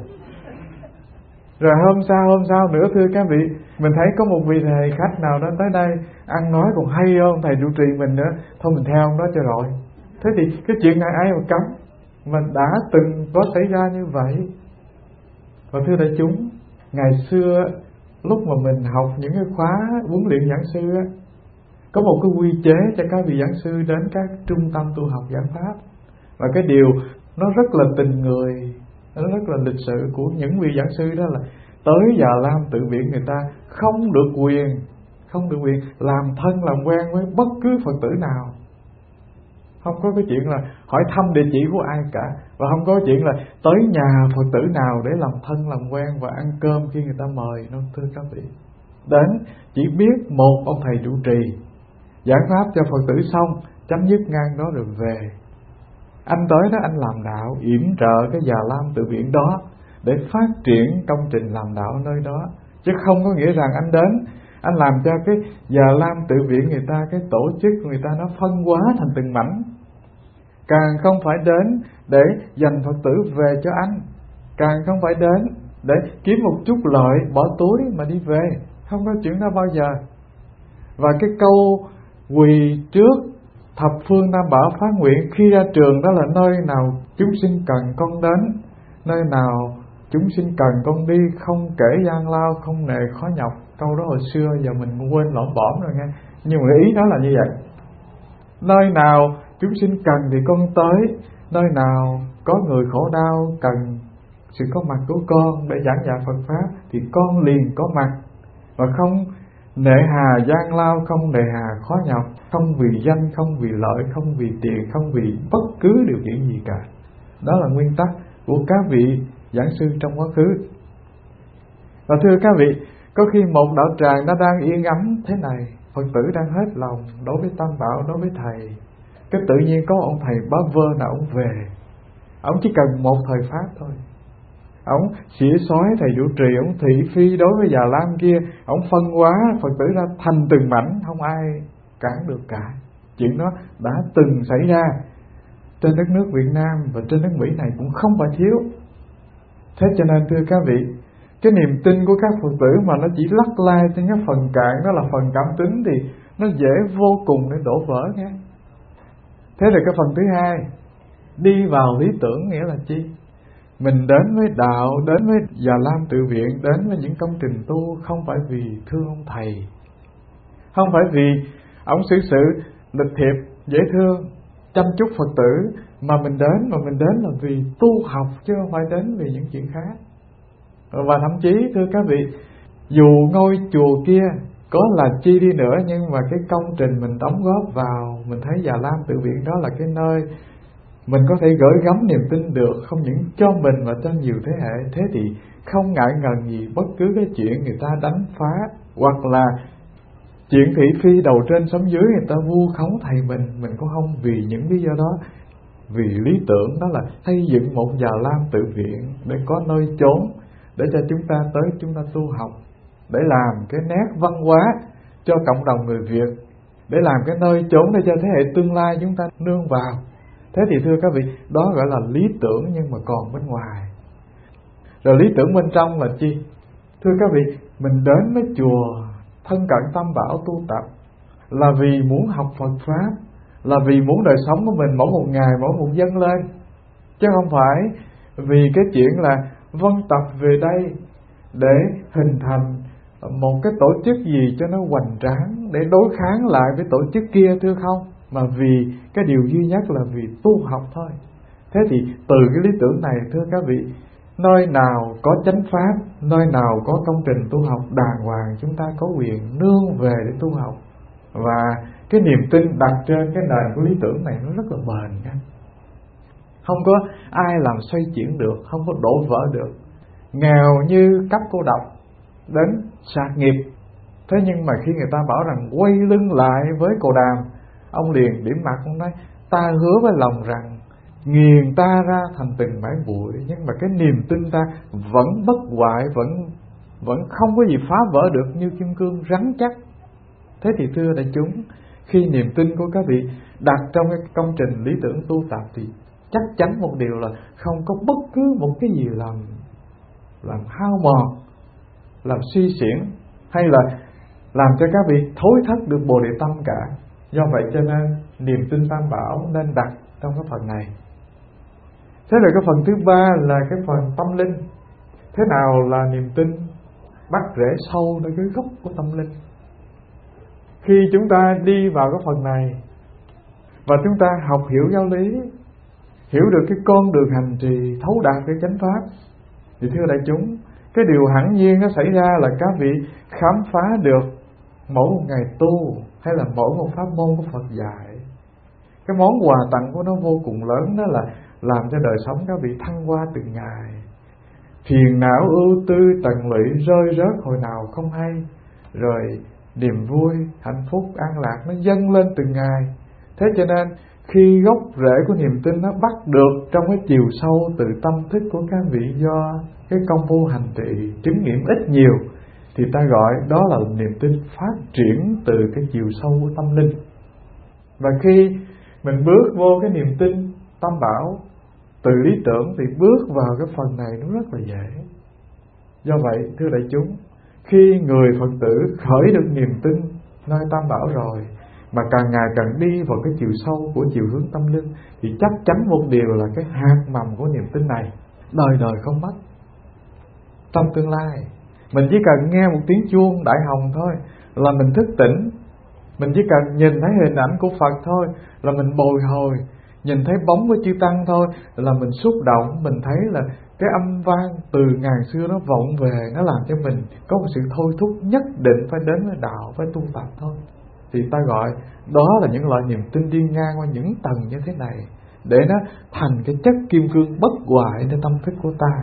Rồi hôm sau hôm sau nữa thưa các vị, mình thấy có một vị thầy khách nào đó tới đây ăn nói còn hay hơn thầy trụ trì mình nữa, thôi mình theo ông đó cho rồi. Thế thì cái chuyện này ai mà cấm, mình đã từng có xảy ra như vậy. Và thưa đại chúng, ngày xưa lúc mà mình học những cái khóa huấn luyện giảng sư á, có một cái quy chế cho các vị giảng sư đến các trung tâm tu học giảng pháp. Và cái điều nó rất là tình người, nó rất là lịch sự của những vị giảng sư, đó là tới Già Lam Tự Viện người ta không được quyền, không được quyền làm thân làm quen với bất cứ Phật tử nào. Không có cái chuyện là hỏi thăm địa chỉ của ai cả, và không có chuyện là tới nhà Phật tử nào để làm thân làm quen và ăn cơm khi người ta mời. Nó thưa các vị, đến chỉ biết một ông thầy trụ trì giảng pháp cho Phật tử xong, chấm dứt ngang đó rồi về. Anh tới đó anh làm đạo, yểm trợ cái Già Lam Tự Viện đó để phát triển công trình làm đạo ở nơi đó, chứ không có nghĩa rằng anh đến anh làm cho cái Già Lam Tự Viện người ta, cái tổ chức người ta nó phân hóa thành từng mảnh. Càng không phải đến để dành Phật tử về cho anh, càng không phải đến để kiếm một chút lợi bỏ túi mà đi về, không có chuyện đó bao giờ. Và cái câu quỳ trước thập phương Nam Bảo phát nguyện khi ra trường, đó là nơi nào chúng sinh cần con đến, nơi nào chúng sinh cần con đi, không kể gian lao, không nề khó nhọc. Câu đó hồi xưa giờ mình quên lỏng bỏm rồi nghe, nhưng mà ý đó là như vậy. Nơi nào chúng sinh cần thì con tới, nơi nào có người khổ đau cần sự có mặt của con để giảng dạy Phật pháp thì con liền có mặt, và không nề hà gian lao, không nề hà khó nhọc, không vì danh, không vì lợi, không vì tiền, không vì bất cứ điều kiện gì cả. Đó là nguyên tắc của các vị giảng sư trong quá khứ. Và thưa các vị, có khi một đạo tràng nó đang yên ấm thế này, Phật tử đang hết lòng đối với Tam Bảo, đối với thầy, cái tự nhiên có ông thầy bá vơ nào ông về, ông chỉ cần một thời pháp thôi, ông xỉa xói thầy trụ trì, ông thị phi đối với Già Lam kia, ông phân hóa Phật tử ra thành từng mảnh, không ai cản được cả. Chuyện đó đã từng xảy ra. trên đất nước Việt Nam và trên nước Mỹ này cũng không phải thiếu. Thế cho nên thưa các vị, cái niềm tin của các Phật tử mà nó chỉ lắc lai trên cái phần cạn, đó là phần cảm tính, thì nó dễ vô cùng để đổ vỡ nha. Thế là cái phần thứ hai, đi vào lý tưởng nghĩa là chi? Mình đến với đạo, đến với Già Lam Tự Viện, đến với những công trình tu không phải vì thương ông thầy, không phải vì ông xử sự lịch thiệp dễ thương chăm chút Phật tử, mà mình đến mà mình đến là vì tu học, chứ không phải đến vì những chuyện khác. Và thậm chí thưa các vị, dù ngôi chùa kia có là chi đi nữa, nhưng mà cái công trình mình đóng góp vào, mình thấy Già Lam Tự Viện đó là cái nơi mình có thể gửi gắm niềm tin được, không những cho mình mà cho nhiều thế hệ. Thế thì không ngại ngần gì bất cứ cái chuyện người ta đánh phá, hoặc là chuyện thị phi đầu trên sống dưới người ta vu khống thầy mình, mình cũng không vì những lý do đó. Vì lý tưởng đó là xây dựng một Già Lam Tự Viện để có nơi chốn để cho chúng ta tới chúng ta tu học, để làm cái nét văn hóa cho cộng đồng người Việt, để làm cái nơi chốn để cho thế hệ tương lai chúng ta nương vào. Thế thì thưa các vị, đó gọi là lý tưởng nhưng mà còn bên ngoài. Rồi lý tưởng bên trong là chi? Thưa các vị, mình đến với chùa thân cận Tam Bảo tu tập là vì muốn học Phật Pháp, là vì muốn đời sống của mình mỗi một ngày mỗi một dâng lên, chứ không phải vì cái chuyện là vân tập về đây để hình thành một cái tổ chức gì cho nó hoành tráng để đối kháng lại với tổ chức kia, thưa không, mà vì cái điều duy nhất là vì tu học thôi. Thế thì từ cái lý tưởng này thưa các vị, nơi nào có chánh pháp, nơi nào có công trình tu học đàng hoàng, chúng ta có quyền nương về để tu học. Và cái niềm tin đặt trên cái nền của lý tưởng này nó rất là bền nha. Không có ai làm xoay chuyển được, không có đổ vỡ được. Nghèo như cấp cô độc đến sạc nghiệp, thế nhưng mà khi người ta bảo rằng quay lưng lại với Cồ Đàm, ông liền điểm mặt, ông nói ta hứa với lòng rằng nghiền ta ra thành từng mảnh bụi, nhưng mà cái niềm tin ta vẫn bất hoại, vẫn vẫn không có gì phá vỡ được, như kim cương rắn chắc. Thế thì thưa đại chúng, khi niềm tin của các vị đặt trong cái công trình lý tưởng tu tập thì chắc chắn một điều là không có bất cứ một cái gì làm làm hao mòn, làm suy xiển, hay là làm cho các vị thối thất được Bồ Đề Tâm cả. Do vậy cho nên niềm tin Tam Bảo nên đặt trong cái phần này. Thế rồi cái phần thứ ba là cái phần tâm linh. Thế nào là niềm tin bắt rễ sâu nơi cái gốc của tâm linh? Khi chúng ta đi vào cái phần này và chúng ta học hiểu giáo lý, hiểu được cái con đường hành trì, thấu đạt cái chánh pháp, thì thưa đại chúng, cái điều hẳn nhiên nó xảy ra là các vị khám phá được mỗi một ngày tu hay là mỗi một pháp môn của Phật dạy, cái món quà tặng của nó vô cùng lớn, đó là làm cho đời sống các vị thăng hoa từng ngày. Phiền não ưu tư tận lụy rơi rớt hồi nào không hay, rồi niềm vui, hạnh phúc, an lạc nó dâng lên từng ngày. Thế cho nên khi gốc rễ của niềm tin nó bắt được trong cái chiều sâu từ tâm thức của các vị do cái công phu hành trì chứng nghiệm ít nhiều, thì ta gọi đó là niềm tin phát triển từ cái chiều sâu của tâm linh. Và khi mình bước vô cái niềm tin Tam Bảo từ lý tưởng thì bước vào cái phần này nó rất là dễ. Do vậy thưa đại chúng, khi người Phật tử khởi được niềm tin nơi Tam Bảo rồi, mà càng ngày càng đi vào cái chiều sâu của chiều hướng tâm linh, thì chắc chắn một điều là cái hạt mầm của niềm tin này đời đời không mất. Trong tương lai mình chỉ cần nghe một tiếng chuông đại hồng thôi là mình thức tỉnh. Mình chỉ cần nhìn thấy hình ảnh của Phật thôi là mình bồi hồi. Nhìn thấy bóng của chư Tăng thôi là mình xúc động. Mình thấy là cái âm vang từ ngàn xưa nó vọng về, nó làm cho mình có một sự thôi thúc nhất định phải đến với đạo, phải tu tập thôi. Thì ta gọi đó là những loại niềm tin đi ngang qua những tầng như thế này, để nó thành cái chất kim cương bất hoạiในtâm thức của ta.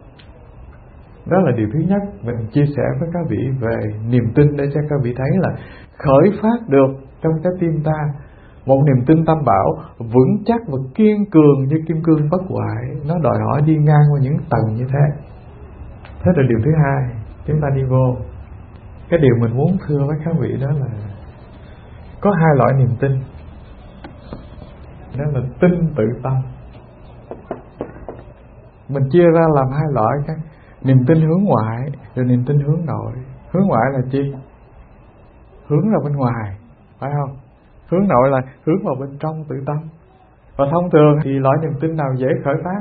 Đó là điều thứ nhất mình chia sẻ với các vị về niềm tin, để cho các vị thấy là khởi phát được trong trái tim ta một niềm tin Tam Bảo vững chắc và kiên cường như kim cương bất hoại. Nó đòi hỏi đi ngang qua những tầng như thế. Thế là điều thứ hai, chúng ta đi vô. Cái điều mình muốn thưa với các vị đó là có hai loại niềm tin. đó là tinh tự tâm. Mình chia ra làm hai loại, cái niềm tin hướng ngoại rồi niềm tin hướng nội. Hướng ngoại là chi? Hướng ra bên ngoài, phải không? Hướng nội là hướng vào bên trong tự tâm. Và thông thường thì loại niềm tin nào dễ khởi phát?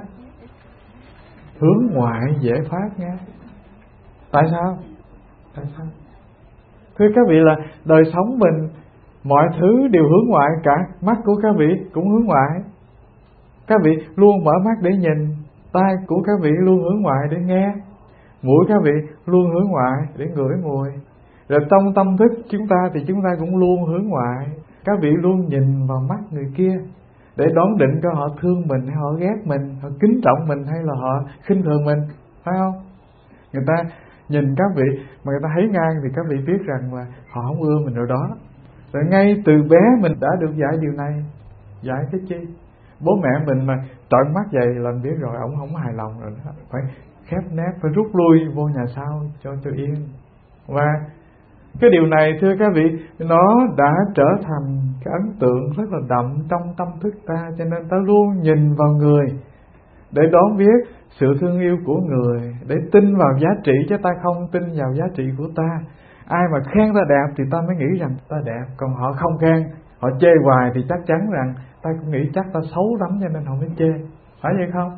Hướng ngoại dễ phát nha. Tại sao? Tại sao? Thưa các vị, là đời sống mình mọi thứ đều hướng ngoại cả. Mắt của các vị cũng hướng ngoại. Các vị luôn mở mắt để nhìn. Tai của các vị luôn hướng ngoại để nghe. Mũi các vị luôn hướng ngoại để ngửi mùi. Rồi trong tâm thức chúng ta thì chúng ta cũng luôn hướng ngoại. Các vị luôn nhìn vào mắt người kia để đoán định coi họ thương mình hay họ ghét mình, họ kính trọng mình hay là họ khinh thường mình, phải không? Người ta nhìn các vị mà người ta thấy ngang thì các vị biết rằng là họ không ưa mình rồi đó. Rồi ngay từ bé mình đã được dạy điều này. Dạy cái chi? Bố mẹ mình mà trợn mắt vậy là mình biết rồi, ổng không hài lòng rồi đó. Phải khép nép, phải rút lui vô nhà sau cho cho yên. Và cái điều này thưa các vị, nó đã trở thành cái ấn tượng rất là đậm trong tâm thức ta. Cho nên ta luôn nhìn vào người để đón biết sự thương yêu của người, để tin vào giá trị, chứ ta không tin vào giá trị của ta. Ai mà khen ta đẹp thì ta mới nghĩ rằng ta đẹp. Còn họ không khen, họ chê hoài thì chắc chắn rằng ta cũng nghĩ chắc ta xấu lắm cho nên họ mới chê. Phải vậy không?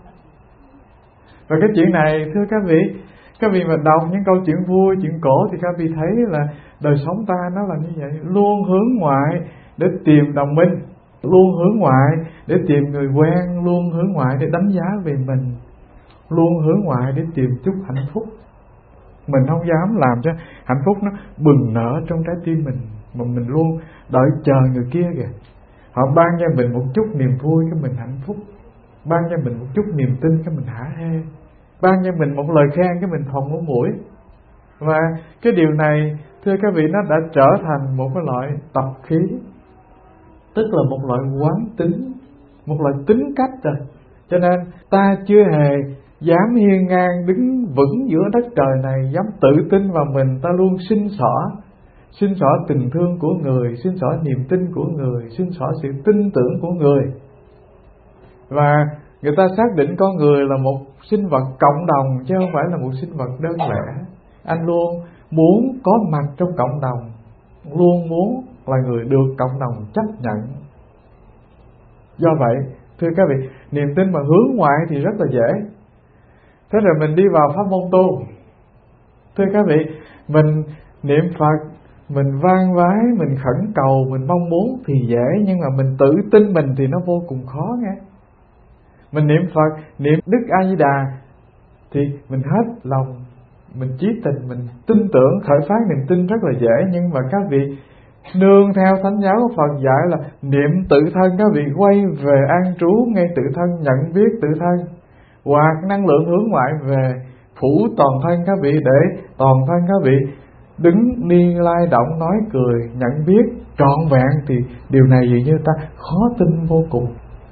Và cái chuyện này thưa các vị, các vị mà đọc những câu chuyện vui, chuyện cổ thì các vị thấy là đời sống ta nó là như vậy. Luôn hướng ngoại để tìm đồng minh, luôn hướng ngoại để tìm người quen, luôn hướng ngoại để đánh giá về mình, luôn hướng ngoại để tìm chút hạnh phúc. Mình không dám làm cho hạnh phúc nó bừng nở trong trái tim mình, mà mình luôn đợi chờ người kia kìa. Họ ban cho mình một chút niềm vui cái mình hạnh phúc, ban cho mình một chút niềm tin cái mình hả hê, ban cho mình một lời khen cái mình phồng một mũi. Và cái điều này thưa các vị, nó đã trở thành một cái loại tập khí, tức là một loại quán tính, một loại tính cách rồi. Cho nên ta chưa hề dám hiên ngang đứng vững giữa đất trời này, dám tự tin vào mình. Ta luôn xin xỏ xin xỏ tình thương của người, xin xỏ niềm tin của người, xin xỏ sự tin tưởng của người. Và người ta xác định con người là một sinh vật cộng đồng chứ không phải là một sinh vật đơn lẻ. Anh luôn muốn có mặt trong cộng đồng, luôn muốn là người được cộng đồng chấp nhận. Do vậy thưa các vị, niềm tin mà hướng ngoại thì rất là dễ. Thế rồi mình đi vào pháp môn tu. Thưa các vị, mình niệm Phật, mình van vái, mình khẩn cầu, mình mong muốn thì dễ. Nhưng mà mình tự tin mình thì nó vô cùng khó nghe. Mình niệm Phật, niệm Đức A Di Đà thì mình hết lòng, mình chí tình, mình tin tưởng, khởi phát niềm tin rất là dễ. Nhưng mà các vị nương theo thánh giáo của Phật dạy là niệm tự thân, các vị quay về an trú ngay tự thân, nhận biết tự thân, hoặc năng lượng hướng ngoại về phủ toàn thân các vị, để toàn thân các vị đứng đi lai động nói cười nhận biết trọn vẹn. Thì điều này dường như ta khó tin vô cùng.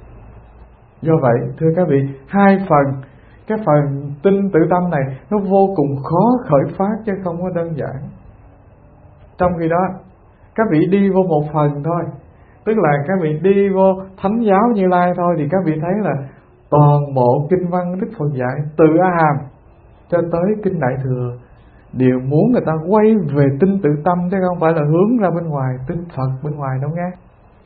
Do vậy thưa các vị, hai phần, cái phần tin tự tâm này nó vô cùng khó khởi phát chứ không có đơn giản. Trong khi đó các vị đi vô một phần thôi, tức là các vị đi vô thánh giáo Như Lai thôi, thì các vị thấy là toàn bộ kinh văn Đức Phật dạy từ A Hàm cho tới kinh Đại Thừa đều muốn người ta quay về tin tự tâm, chứ không phải là hướng ra bên ngoài, tin Phật bên ngoài đâu nghe.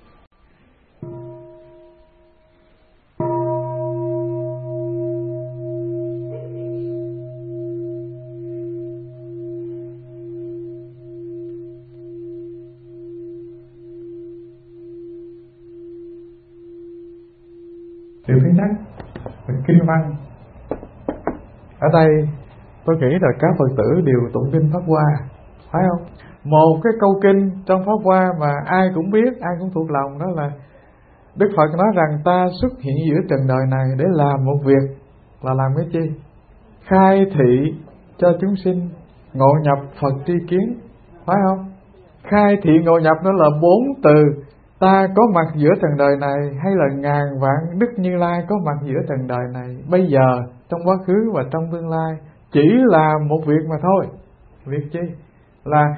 Điều thứ nhất là kinh văn. Ở đây tôi nghĩ là các Phật tử đều tụng kinh Pháp Hoa, phải không? Một cái câu kinh trong Pháp Hoa mà ai cũng biết, ai cũng thuộc lòng, đó là Đức Phật nói rằng ta xuất hiện giữa trần đời này để làm một việc, là làm cái chi? Khai thị cho chúng sinh ngộ nhập Phật tri kiến, phải không? Khai thị ngộ nhập đó là bốn từ. Ta có mặt giữa trần đời này, hay là ngàn vạn Đức Như Lai có mặt giữa trần đời này, bây giờ, trong quá khứ và trong tương lai, chỉ là một việc mà thôi. Việc chi? Là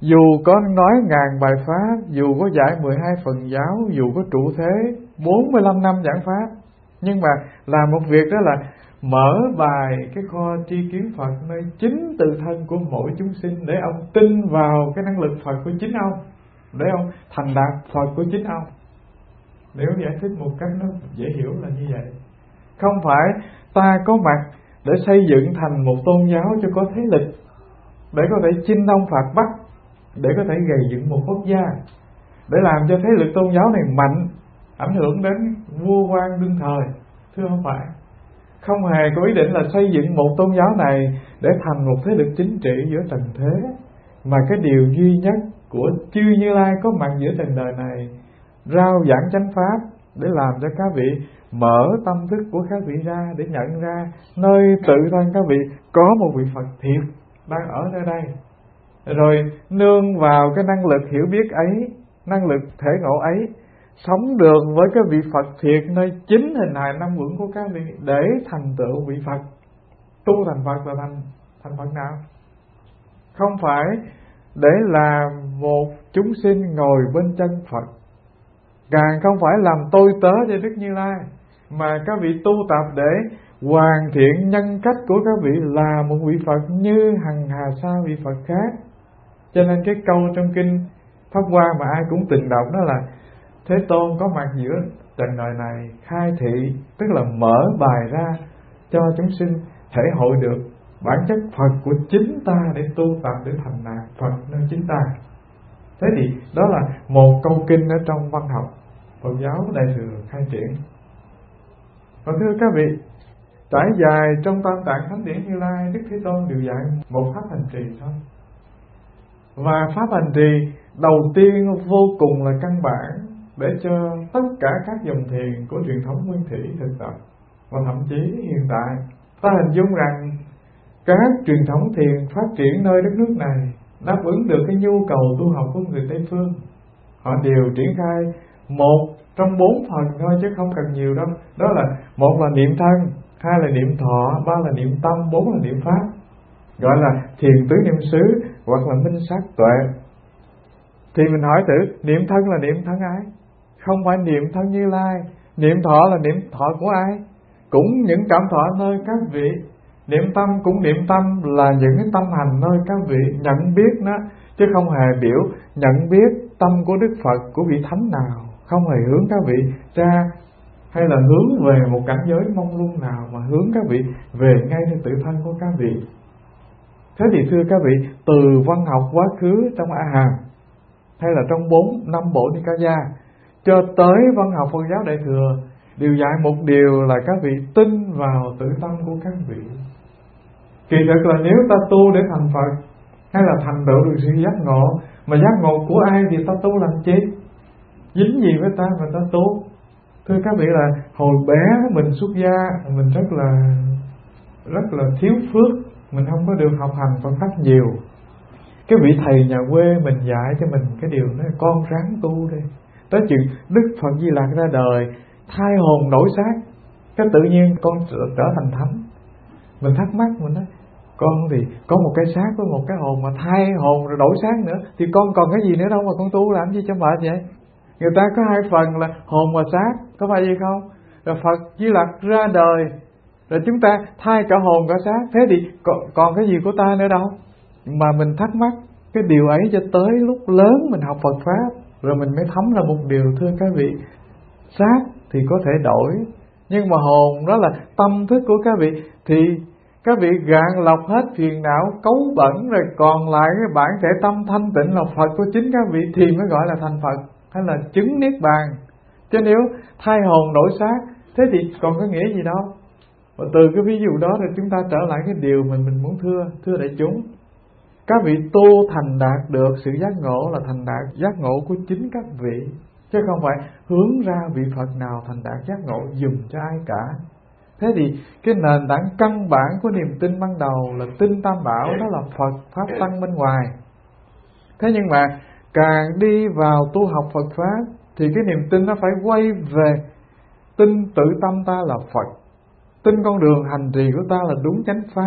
dù có nói ngàn bài pháp, dù có dạy mười hai phần giáo, dù có trụ thế bốn mươi lăm năm giảng pháp, nhưng mà làm một việc đó là mở bài cái kho tri kiến Phật nơi chính tự thân của mỗi chúng sinh, để ông tin vào cái năng lực Phật của chính ông, để ông thành đạt Phật của chính ông. Nếu giải thích một cách nó dễ hiểu là như vậy. Không phải ta có mặt để xây dựng thành một tôn giáo cho có thế lực, để có thể chinh đông phạt Bắc, để có thể gây dựng một quốc gia, để làm cho thế lực tôn giáo này mạnh, ảnh hưởng đến vua quan đương thời. Thưa không phải. Không hề có ý định là xây dựng một tôn giáo này để thành một thế lực chính trị giữa trần thế, mà cái điều duy nhất của chư Như Lai có mặt giữa trần đời này, rao giảng chánh pháp, để làm cho các vị mở tâm thức của các vị ra, để nhận ra nơi tự thân các vị có một vị Phật thiệt đang ở nơi đây, rồi nương vào cái năng lực hiểu biết ấy, năng lực thể ngộ ấy, sống được với cái vị Phật thiệt nơi chính hình hài năm uẩn của các vị, để thành tựu vị Phật. Tu thành Phật là thành thành Phật nào? Không phải để làm một chúng sinh ngồi bên chân Phật, càng không phải làm tôi tớ cho Đức Như Lai, mà các vị tu tập để hoàn thiện nhân cách của các vị là một vị Phật như hằng hà sa vị Phật khác. Cho nên cái câu trong kinh Pháp Hoa mà ai cũng từng đọc đó là Thế Tôn có mặt giữa trần đời này khai thị, tức là mở bài ra cho chúng sinh thể hội được bản chất Phật của chính ta, để tu tập để thành đạt Phật nơi chính ta. Thế thì đó là một câu kinh ở trong văn học Phật giáo Đại Thừa khai triển. Và thưa các vị, trải dài trong Tam Tạng Thánh Điển Như Lai, Đức Thế Tôn đều dạy một pháp hành trì thôi. Và pháp hành trì đầu tiên vô cùng là căn bản để cho tất cả các dòng thiền của truyền thống Nguyên Thủy thực tập. Và thậm chí hiện tại ta hình dung rằng các truyền thống thiền phát triển nơi đất nước này đáp ứng được cái nhu cầu tu học của người Tây Phương. Họ đều triển khai một trong bốn phần thôi chứ không cần nhiều đâu. Đó là một là niệm thân, hai là niệm thọ, ba là niệm tâm, bốn là niệm pháp, gọi là thiền tứ niệm xứ hoặc là minh sát tuệ. Thì mình hỏi thử, niệm thân là niệm thân ai? Không phải niệm thân Như Lai. Niệm thọ là niệm thọ của ai? Cũng những cảm thọ nơi các vị. Niệm tâm cũng niệm tâm là những cái tâm hành nơi các vị nhận biết nó, chứ không hề biểu nhận biết tâm của Đức Phật, của vị thánh nào, không hề hướng các vị ra hay là hướng về một cảnh giới mong lung nào, mà hướng các vị về ngay nơi tự thân của các vị. Thế thì thưa các vị, từ văn học quá khứ trong A Hàm hay là trong bốn năm bộ Nikaya cho tới văn học Phật giáo Đại Thừa đều dạy một điều là các vị tin vào tự tâm của các vị. Kỳ thực là nếu ta tu để thành Phật hay là thành tựu được sự giác ngộ, mà giác ngộ của ai thì ta tu làm chi? Dính gì với ta mà ta tu? Thưa các vị, là hồi bé mình xuất gia, mình rất là rất là thiếu phước, mình không có được học hành Phật pháp nhiều. Cái vị thầy nhà quê mình dạy cho mình cái điều đó, con ráng tu đi. Tới chuyện Đức Phật Di Lặc ra đời, thai hồn đổi xác, cái tự nhiên con trở thành thánh. Mình thắc mắc, mình nói con thì có một cái xác với một cái hồn, mà thai hồn rồi đổi xác nữa, thì con còn cái gì nữa đâu mà con tu làm gì cho mệt vậy? Người ta có hai phần là hồn và xác, có phải gì không? Rồi Phật Di Lặc ra đời, rồi chúng ta thay cả hồn cả xác, thế thì còn, còn cái gì của ta nữa đâu? Mà mình thắc mắc cái điều ấy cho tới lúc lớn mình học Phật pháp, rồi mình mới thấm là một điều. Thưa các vị, xác thì có thể đổi, nhưng mà hồn đó là tâm thức của các vị, thì các vị gạn lọc hết phiền não cấu bẩn, rồi còn lại cái bản thể tâm thanh tịnh là Phật của chính các vị, thì mới gọi là thành Phật hay là chứng niết bàn. Chứ nếu thay hồn đổi xác, thế thì còn có nghĩa gì đâu. Và từ cái ví dụ đó thì chúng ta trở lại cái điều mình mình muốn thưa thưa đại chúng. Các vị tu thành đạt được sự giác ngộ là thành đạt giác ngộ của chính các vị, chứ không phải hướng ra vị Phật nào thành đạt giác ngộ dùng cho ai cả. Thế thì cái nền tảng căn bản của niềm tin ban đầu là tin Tam Bảo, đó là Phật Pháp Tăng bên ngoài. Thế nhưng mà càng đi vào tu học Phật Pháp thì cái niềm tin nó phải quay về tin tự tâm ta là Phật, tin con đường hành trì của ta là đúng chánh Pháp,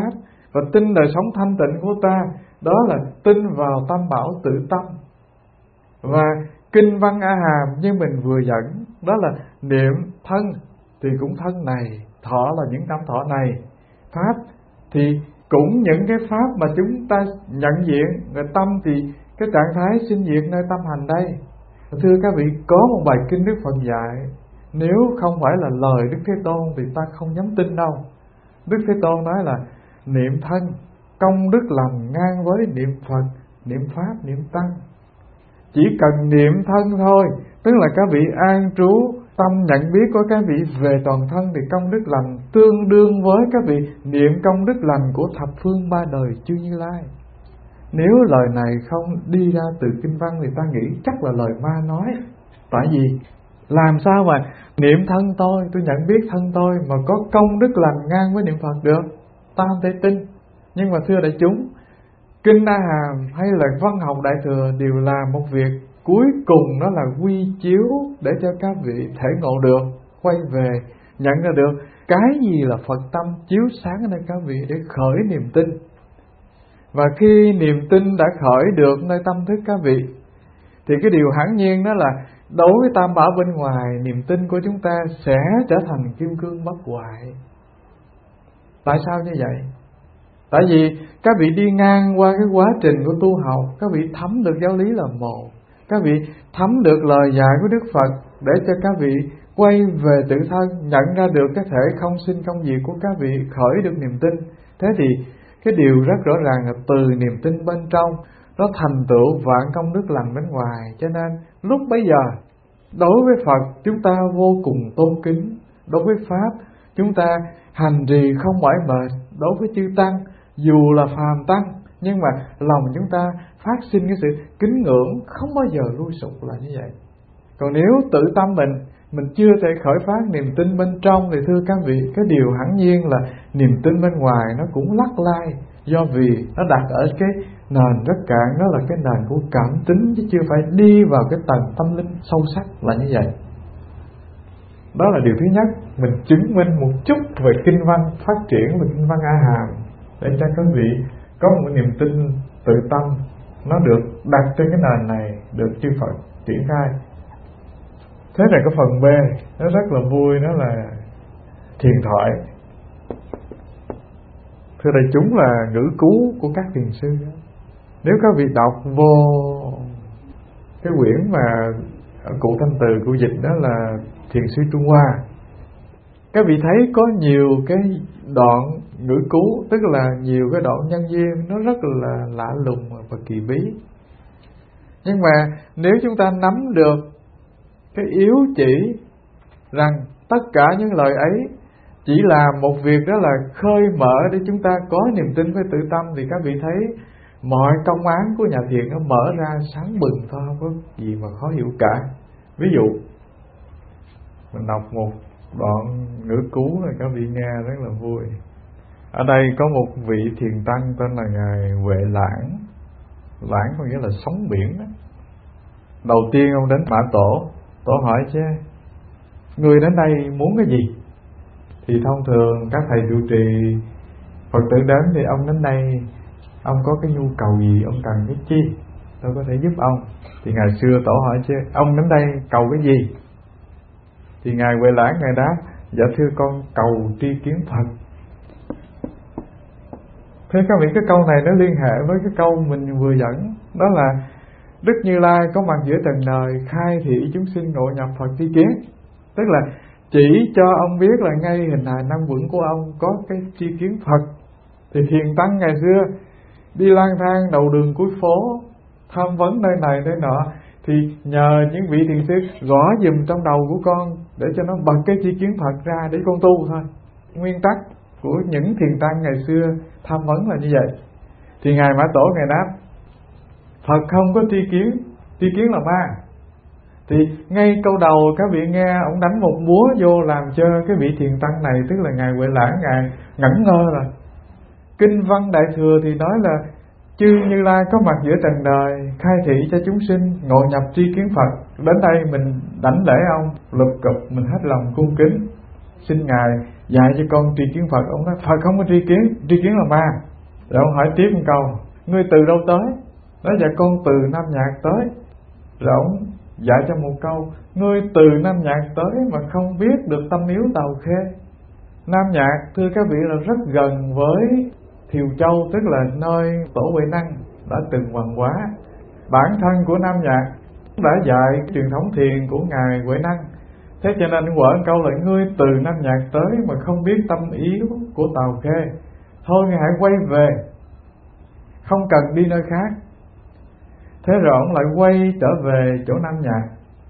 Và tin đời sống thanh tịnh của ta, đó là tin vào tam bảo tự tâm. Và kinh văn A Hàm như mình vừa dẫn, đó là niệm thân thì cũng thân này, thọ là những năm thọ này, pháp thì cũng những cái pháp mà chúng ta nhận diện, và tâm thì cái trạng thái sinh diệt nơi tâm hành đây. Thưa các vị, có một bài kinh Đức Phật dạy, nếu không phải là lời Đức Thế Tôn thì ta không dám tin đâu. Đức Thế Tôn nói là niệm thân, công đức lành ngang với niệm Phật, niệm Pháp, niệm Tăng. Chỉ cần niệm thân thôi, tức là các vị an trú tâm nhận biết của các vị về toàn thân, thì công đức lành tương đương với các vị niệm công đức lành của thập phương ba đời chư Như Lai. Nếu lời này không đi ra từ kinh văn thì ta nghĩ chắc là lời ma nói. Tại vì làm sao mà niệm thân tôi, tôi nhận biết thân tôi mà có công đức lành ngang với niệm Phật được? Ta không thể tin. Nhưng mà thưa đại chúng, kinh A Hàm hay là văn học Đại Thừa đều là một việc cuối cùng, đó là quy chiếu để cho các vị thể ngộ được, quay về nhận ra được cái gì là Phật tâm chiếu sáng ở nơi các vị để khởi niềm tin. Và khi niềm tin đã khởi được nơi tâm thức các vị thì cái điều hẳn nhiên đó là đối với tam bảo bên ngoài, niềm tin của chúng ta sẽ trở thành kim cương bất hoại. Tại sao như vậy? Tại vì các vị đi ngang qua cái quá trình của tu học, các vị thấm được giáo lý là một, các vị thấm được lời dạy của Đức Phật để cho các vị quay về tự thân, nhận ra được cái thể không sinh không diệt của các vị, khởi được niềm tin. Thế thì cái điều rất rõ ràng là từ niềm tin bên trong nó thành tựu vạn công đức lành bên ngoài. Cho nên lúc bấy giờ đối với Phật chúng ta vô cùng tôn kính, đối với Pháp chúng ta hành trì không mỏi mệt, đối với chư Tăng dù là phàm tăng nhưng mà lòng chúng ta phát sinh cái sự kính ngưỡng, không bao giờ lui sụp là như vậy. Còn nếu tự tâm mình mình chưa thể khởi phát niềm tin bên trong thì thưa các vị, cái điều hẳn nhiên là niềm tin bên ngoài nó cũng lắc lai, do vì nó đặt ở cái nền rất cạn, đó là cái nền của cảm tính, chứ chưa phải đi vào cái tầng tâm linh sâu sắc là như vậy. Đó là điều thứ nhất, mình chứng minh một chút về kinh văn, phát triển về kinh văn A Hàm để cho các vị có một niềm tin tự tâm nó được đặt trên cái nền này, được chư Phật triển khai. Thế này cái phần B nó rất là vui, nó là thiền thoại. Thưa đại chúng, là ngữ cứu của các thiền sư. Nếu các vị đọc vô cái quyển mà cụ Thanh Từ cụ dịch, đó là Thiền sư Trung Hoa, các vị thấy có nhiều cái đoạn ngữ cứu, tức là nhiều cái đoạn nhân duyên, nó rất là lạ lùng và kỳ bí. Nhưng mà nếu chúng ta nắm được cái yếu chỉ rằng tất cả những lời ấy chỉ là một việc, đó là khơi mở để chúng ta có niềm tin với tự tâm, thì các vị thấy mọi công án của nhà thiền nó mở ra sáng bừng thôi, không có gì mà khó hiểu cả. Ví dụ mình đọc một đoạn ngữ cứu này các vị nghe rất là vui. Ở đây có một vị thiền tăng tên là ngài Huệ Lãng. Lãng có nghĩa là sóng biển đó. Đầu tiên ông đến Mã Tổ, Tổ hỏi chứ người đến đây muốn cái gì? Thì thông thường các thầy trụ trì Phật tử đến thì ông đến đây, ông có cái nhu cầu gì, ông cần cái chi, tôi có thể giúp ông. Thì ngày xưa Tổ hỏi chứ ông đến đây cầu cái gì? Thì ngài Huệ Lãng ngài đáp: dạ thưa con cầu tri kiến Phật. Thế các vị, cái câu này nó liên hệ với cái câu mình vừa dẫn, đó là Đức Như Lai có mặt giữa trần đời, khai thị chúng sinh ngộ nhập Phật tri kiến. Tức là chỉ cho ông biết là ngay hình hài năm vững của ông có cái tri kiến Phật. Thì thiền tăng ngày xưa đi lang thang đầu đường cuối phố, tham vấn nơi này nơi nọ, thì nhờ những vị thiền sư gõ dùm trong đầu của con để cho nó bật cái tri kiến Phật ra để con tu thôi. Nguyên tắc của những thiền tăng ngày xưa tham vấn là như vậy. Thì ngài Mã Tổ ngài đáp: Phật không có tri kiến, tri kiến là ma. Thì ngay câu đầu các vị nghe ông đánh một búa vô, làm cho cái vị thiền tăng này, tức là ngài Huệ Lãng, ngài ngẩn ngơ rồi. Kinh văn Đại Thừa thì nói là chư Như Lai có mặt giữa trần đời, khai thị cho chúng sinh ngộ nhập tri kiến Phật. Đến đây mình đảnh lễ ông, lụp cụp mình hết lòng cung kính, xin ngài dạy cho con tri kiến Phật. Ông nói Phật không có tri kiến, tri kiến là ma. Rồi ông hỏi tiếp một câu: ngươi từ đâu tới? Nói dạ con từ Nam Nhạc tới. Rồi ông dạy cho một câu: ngươi từ Nam Nhạc tới mà không biết được tâm yếu Tàu Khê. Nam Nhạc thưa các vị là rất gần với Thiều Châu, tức là nơi Tổ Huệ Năng đã từng hoàng hóa. Bản thân của Nam Nhạc đã dạy truyền thống thiền của ngài Huệ Năng. Thế cho nên quở câu là ngươi từ Nam Nhạc tới mà không biết tâm yếu của Tàu Khê. Thôi ngài hãy quay về, không cần đi nơi khác. Thế rồi ông lại quay trở về chỗ Nam Nhạc.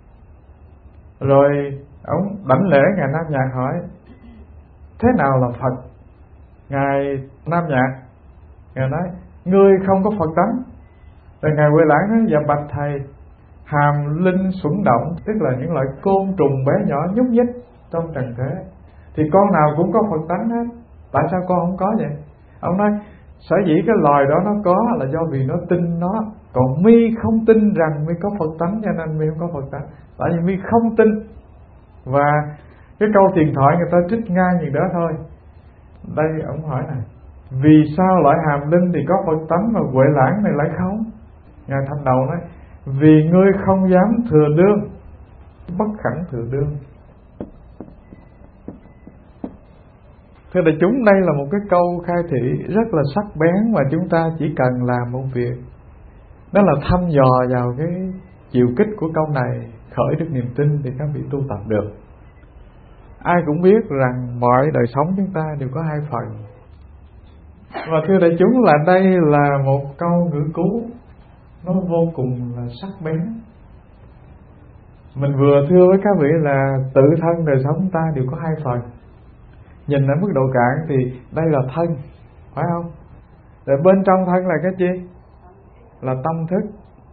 Rồi ông đảnh lễ ngài Nam Nhạc hỏi: thế nào là Phật? Ngài Nam Nhạc ngài nói: ngươi không có Phật tánh. Rồi ngài Huệ Lãng nói: dạ bạch thầy, hàm linh xuẩn động, tức là những loại côn trùng bé nhỏ nhúc nhích trong trần thế, thì con nào cũng có Phật tánh hết. Tại sao con không có vậy? Ông nói: sở dĩ cái loài đó nó có là do vì nó tin nó, còn mi không tin rằng mi có Phật tánh, cho nên mi không có Phật tánh. Tại vì mi không tin. Và cái câu thiền thoại người ta trích ngay như đó thôi. Đây ông hỏi này: vì sao loại hàm linh thì có Phật tánh mà Huệ Lãng này lại không? Ngài Thanh Đầu nói: vì ngươi không dám thừa đương, bất khẳng thừa đương. Thưa đại chúng, đây là một cái câu khai thị rất là sắc bén, và chúng ta chỉ cần làm một việc, đó là thăm dò vào cái chiều kích của câu này, khởi được niềm tin thì các vị tu tập được. Ai cũng biết rằng mọi đời sống chúng ta đều có hai phần. Và thưa đại chúng, là đây là một câu ngữ cứu, nó vô cùng là sắc bén. Mình vừa thưa với các vị là tự thân đời sống ta đều có hai phần. Nhìn ở mức độ cạn thì đây là thân, phải không? Rồi bên trong thân là cái gì? Là tâm thức.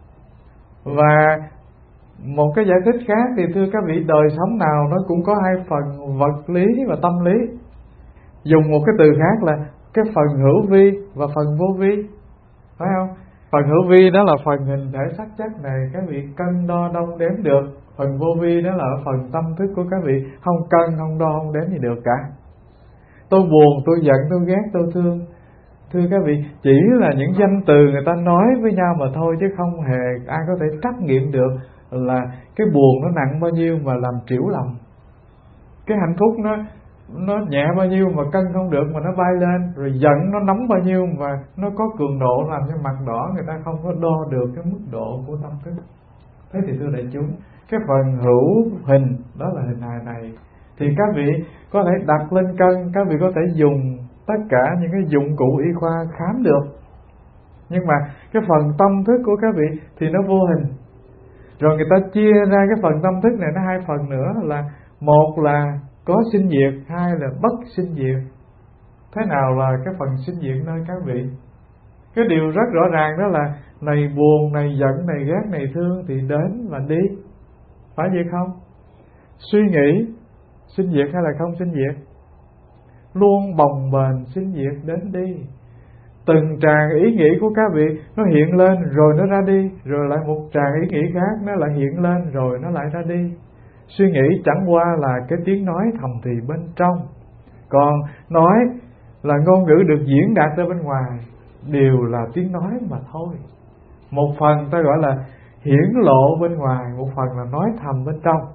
Và một cái giải thích khác thì thưa các vị, đời sống nào nó cũng có hai phần, vật lý và tâm lý. Dùng một cái từ khác là cái phần hữu vi và phần vô vi, phải không? Phần hữu vi đó là phần hình thể sắc chất này các vị cân đo đong đếm được. Phần vô vi đó là phần tâm thức của các vị, không cân, không đo, không đếm gì được cả. Tôi buồn, tôi giận, tôi ghét, tôi thương, thưa các vị, chỉ là những danh từ người ta nói với nhau mà thôi, chứ không hề ai có thể trắc nghiệm được là cái buồn nó nặng bao nhiêu mà làm triểu lòng, cái hạnh phúc nó nó nhẹ bao nhiêu mà cân không được mà nó bay lên, rồi giận nó nóng bao nhiêu mà nó có cường độ làm cho mặt đỏ, người ta không có đo được cái mức độ của tâm thức. Thế thì thưa đại chúng, cái phần hữu hình đó là hình hài này thì các vị có thể đặt lên cân, các vị có thể dùng tất cả những cái dụng cụ y khoa khám được. Nhưng mà cái phần tâm thức của các vị thì nó vô hình. Rồi người ta chia ra cái phần tâm thức này nó hai phần nữa, là một là có sinh diệt, hai là bất sinh diệt. Thế nào là cái phần sinh diệt nơi các vị? Cái điều rất rõ ràng đó là này buồn, này giận, này ghét, này thương thì đến và đi, phải vậy không? Suy nghĩ sinh diệt hay là không sinh diệt? Luôn bồng bềnh sinh diệt đến đi. Từng tràng ý nghĩ của các vị nó hiện lên rồi nó ra đi, rồi lại một tràng ý nghĩ khác nó lại hiện lên rồi nó lại ra đi. Suy nghĩ chẳng qua là cái tiếng nói thầm thì bên trong, còn nói là ngôn ngữ được diễn đạt ra bên ngoài, đều là tiếng nói mà thôi. Một phần ta gọi là hiển lộ bên ngoài, một phần là nói thầm bên trong.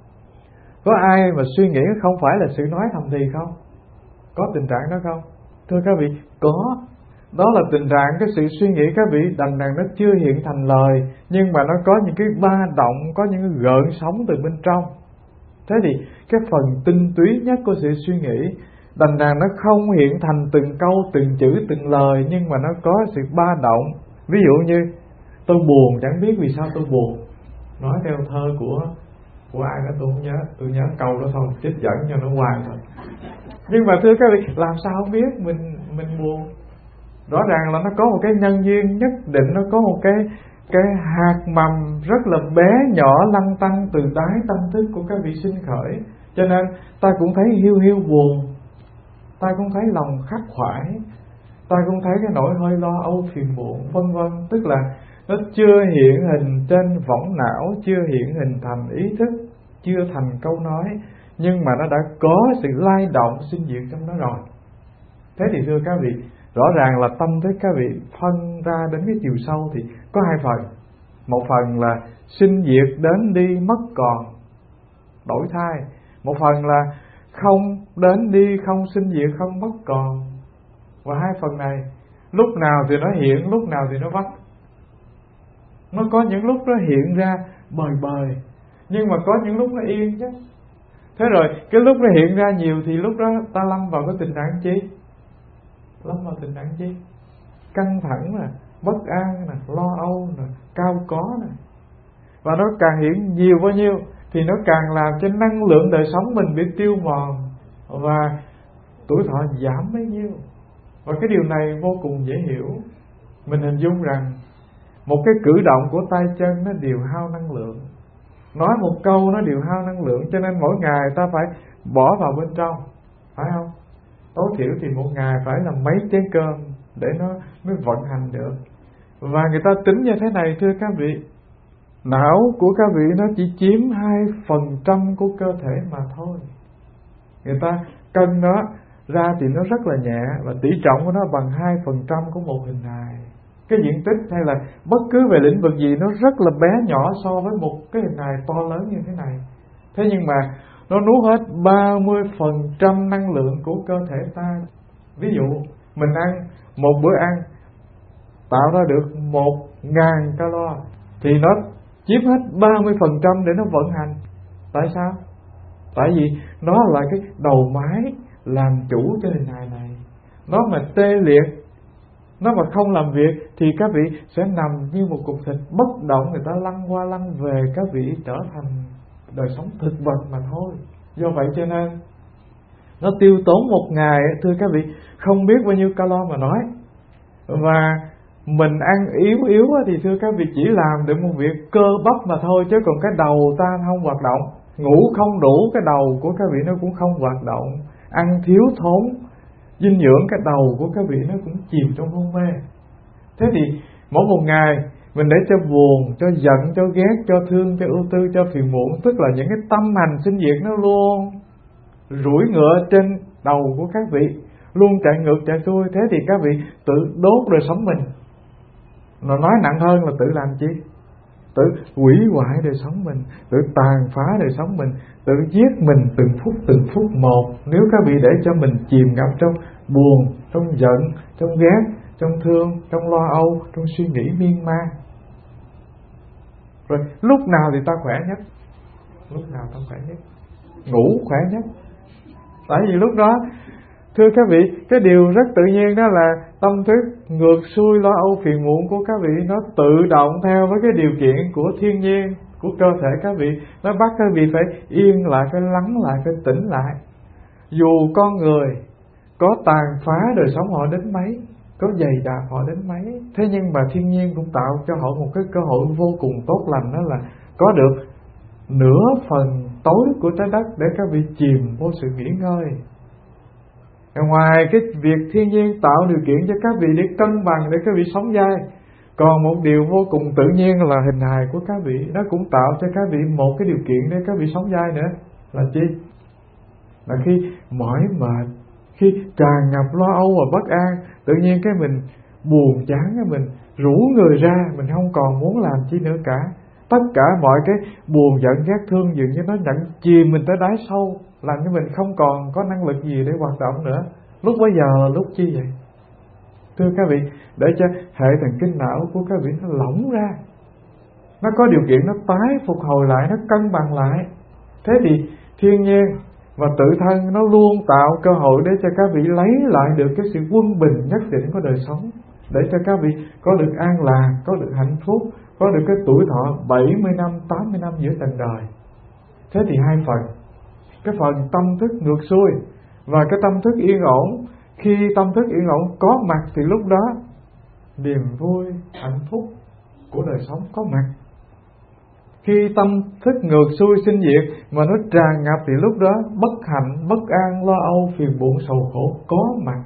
Có ai mà suy nghĩ không phải là sự nói thầm thì không? Có tình trạng đó không? Thưa các vị, có. Đó là tình trạng cái sự suy nghĩ các vị đằng đằng nó chưa hiện thành lời, nhưng mà nó có những cái ba động, có những cái gợn sóng từ bên trong. Thế thì cái phần tinh túy nhất của sự suy nghĩ đằng đằng nó không hiện thành từng câu, từng chữ, từng lời, nhưng mà nó có sự ba động. Ví dụ như tôi buồn, chẳng biết vì sao tôi buồn. Nói theo thơ của của ai đó tôi không nhớ, tôi nhớ câu đó thôi, trích dẫn cho nó hoài thôi. Nhưng mà thưa các vị, làm sao không biết mình mình buồn? Rõ ràng là nó có một cái nhân duyên nhất định, nó có một cái cái hạt mầm rất là bé nhỏ lăn tăn từ đáy tâm thức của các vị sinh khởi. Cho nên ta cũng thấy hiu hiu buồn, ta cũng thấy lòng khắc khoải, ta cũng thấy cái nỗi hơi lo âu phiền muộn vân vân. Tức là nó chưa hiện hình trên võng não, chưa hiện hình thành ý thức, chưa thành câu nói, nhưng mà nó đã có sự lay động sinh diệt trong đó rồi. Thế thì thưa các vị, Rõ ràng là tâm thức các vị phân ra đến cái chiều sâu thì có hai phần. Một phần là sinh diệt đến đi mất còn, đổi thay. Một phần là không đến đi, không sinh diệt, không mất còn. Và hai phần này lúc nào thì nó hiện, lúc nào thì nó vắt. Nó có những lúc nó hiện ra bời bời, nhưng mà có những lúc nó yên chứ. Thế rồi cái lúc nó hiện ra nhiều thì lúc đó ta lâm vào cái tình trạng chi? Lâm vào tình trạng chi? Căng thẳng nè, bất an nè, lo âu nè, cao có nè. Và nó càng hiện nhiều bao nhiêu thì nó càng làm cho năng lượng đời sống mình bị tiêu mòn và tuổi thọ giảm bấy nhiêu. Và cái điều này vô cùng dễ hiểu. Mình hình dung rằng một cái cử động của tay chân nó đều hao năng lượng, nói một câu nó đều hao năng lượng. Cho nên mỗi ngày ta phải bỏ vào bên trong, phải không? Tối thiểu thì một ngày phải là mấy chén cơm để nó mới vận hành được. Và người ta tính như thế này thưa các vị, não của các vị nó chỉ chiếm hai phần trăm của cơ thể mà thôi. Người ta cân nó ra thì nó rất là nhẹ, và tỷ trọng của nó bằng hai phần trăm của một hình hài. Cái diện tích hay là bất cứ về lĩnh vực gì nó rất là bé nhỏ so với một cái hình hài to lớn như thế này. Thế nhưng mà nó nuốt hết ba mươi phần trăm năng lượng của cơ thể ta. Ví dụ mình ăn một bữa ăn tạo ra được một ngàn calo thì nó chiếm hết ba mươi phần trăm để nó vận hành. Tại sao? Tại vì nó là cái đầu máy làm chủ cho hình hài này. Nó mà tê liệt, nó mà không làm việc thì các vị sẽ nằm như một cục thịt bất động, người ta lăn qua lăn về, các vị trở thành đời sống thực vật mà thôi. Do vậy cho nên nó tiêu tốn một ngày thưa các vị không biết bao nhiêu calo mà nói. Và mình ăn yếu yếu thì thưa các vị chỉ làm được một việc cơ bắp mà thôi, chứ còn cái đầu ta không hoạt động. Ngủ không đủ, cái đầu của các vị nó cũng không hoạt động. Ăn thiếu thốn dinh dưỡng, cái đầu của các vị nó cũng chìm trong hôn mê. Thế thì mỗi một ngày mình để cho buồn, cho giận, cho ghét, cho thương, cho ưu tư, cho phiền muộn, tức là những cái tâm hành sinh diệt nó luôn rủi ngựa trên đầu của các vị, luôn chạy ngược chạy xuôi. Thế thì các vị tự đốt đời sống mình. Nó nói nặng hơn là tự làm chi? Tự hủy hoại đời sống mình, tự tàn phá đời sống mình, tự giết mình từng phút từng phút một. Nếu các vị để cho mình chìm ngập trong buồn, trong giận, trong ghét, trong thương, trong lo âu, trong suy nghĩ miên man. Rồi lúc nào thì ta khỏe nhất? Lúc nào ta khỏe nhất? Ngủ khỏe nhất. Tại vì lúc đó thưa các vị, cái điều rất tự nhiên đó là tâm thức ngược xuôi lo âu phiền muộn của các vị nó tự động theo với cái điều kiện của thiên nhiên, của cơ thể các vị. Nó bắt các vị phải yên lại, phải lắng lại, phải tỉnh lại. Dù con người có tàn phá đời sống họ đến mấy, có dày đạp họ đến mấy, thế nhưng mà thiên nhiên cũng tạo cho họ một cái cơ hội vô cùng tốt lành, đó là có được nửa phần tối của trái đất để các vị chìm vô sự nghỉ ngơi. Ngoài cái việc thiên nhiên tạo điều kiện cho các vị để cân bằng, để các vị sống dai, còn một điều vô cùng tự nhiên là hình hài của các vị, nó cũng tạo cho các vị một cái điều kiện để các vị sống dai nữa. Là chi? Là khi mỏi mệt, khi tràn ngập lo âu và bất an, tự nhiên cái mình buồn chán, cái mình rũ người ra, mình không còn muốn làm chi nữa cả. Tất cả mọi cái buồn giận ghét thương dường như nó nhận chìm mình tới đáy sâu, làm cho mình không còn có năng lực gì để hoạt động nữa. Lúc bấy giờ lúc chi vậy? Thưa các vị, để cho hệ thần kinh não của các vị nó lỏng ra, nó có điều kiện nó tái phục hồi lại, nó cân bằng lại. Thế thì thiên nhiên và tự thân nó luôn tạo cơ hội để cho các vị lấy lại được cái sự quân bình nhất định của đời sống, để cho các vị có được an lạc, có được hạnh phúc, có được cái tuổi thọ bảy mươi năm, tám mươi năm giữa trần đời. Thế thì hai phần, cái phần tâm thức ngược xuôi và cái tâm thức yên ổn. Khi tâm thức yên ổn có mặt thì lúc đó niềm vui, hạnh phúc của đời sống có mặt. Khi tâm thức ngược xuôi sinh diệt mà nó tràn ngập thì lúc đó bất hạnh, bất an, lo âu, phiền muộn, sầu khổ có mặt.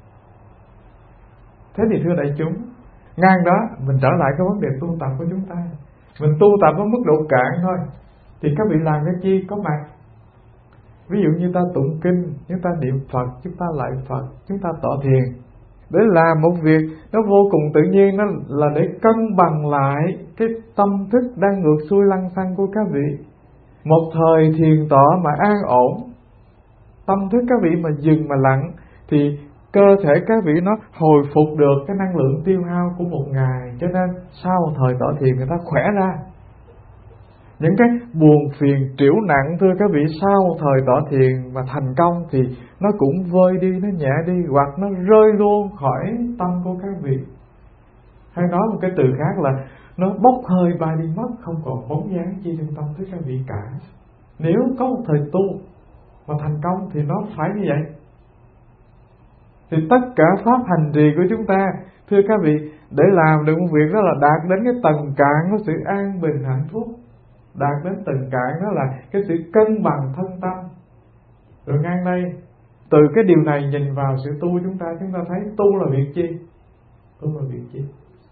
Thế thì thưa đại chúng, ngang đó mình trở lại cái vấn đề tu tập của chúng ta. Mình tu tập ở mức độ cạn thôi thì các vị làm cái chi có mặt. Ví dụ như ta tụng kinh, chúng ta niệm Phật, chúng ta lại Phật, chúng ta tọa thiền, để làm một việc nó vô cùng tự nhiên, nó là để cân bằng lại cái tâm thức đang ngược xuôi lăng xăng của các vị. Một thời thiền tọa mà an ổn, tâm thức các vị mà dừng mà lặng, thì cơ thể các vị nó hồi phục được cái năng lượng tiêu hao của một ngày. Cho nên sau thời tọa thiền người ta khỏe ra. Những cái buồn phiền triểu nặng thưa các vị, sau thời tọa thiền mà thành công thì nó cũng vơi đi, nó nhẹ đi, hoặc nó rơi luôn khỏi tâm của các vị. Hay nói một cái từ khác là nó bốc hơi bay đi mất, không còn bóng dáng chi trong tâm thức các vị cả. Nếu có một thời tu mà thành công thì nó phải như vậy. Thì tất cả pháp hành trì của chúng ta, thưa các vị, để làm được một việc đó là đạt đến cái tầng cạn của sự an bình hạnh phúc. Đạt đến tầng cạn đó là cái sự cân bằng thân tâm. Rồi ngang đây, từ cái điều này nhìn vào sự tu chúng ta, chúng ta thấy tu là việc chi? Tu là việc chi?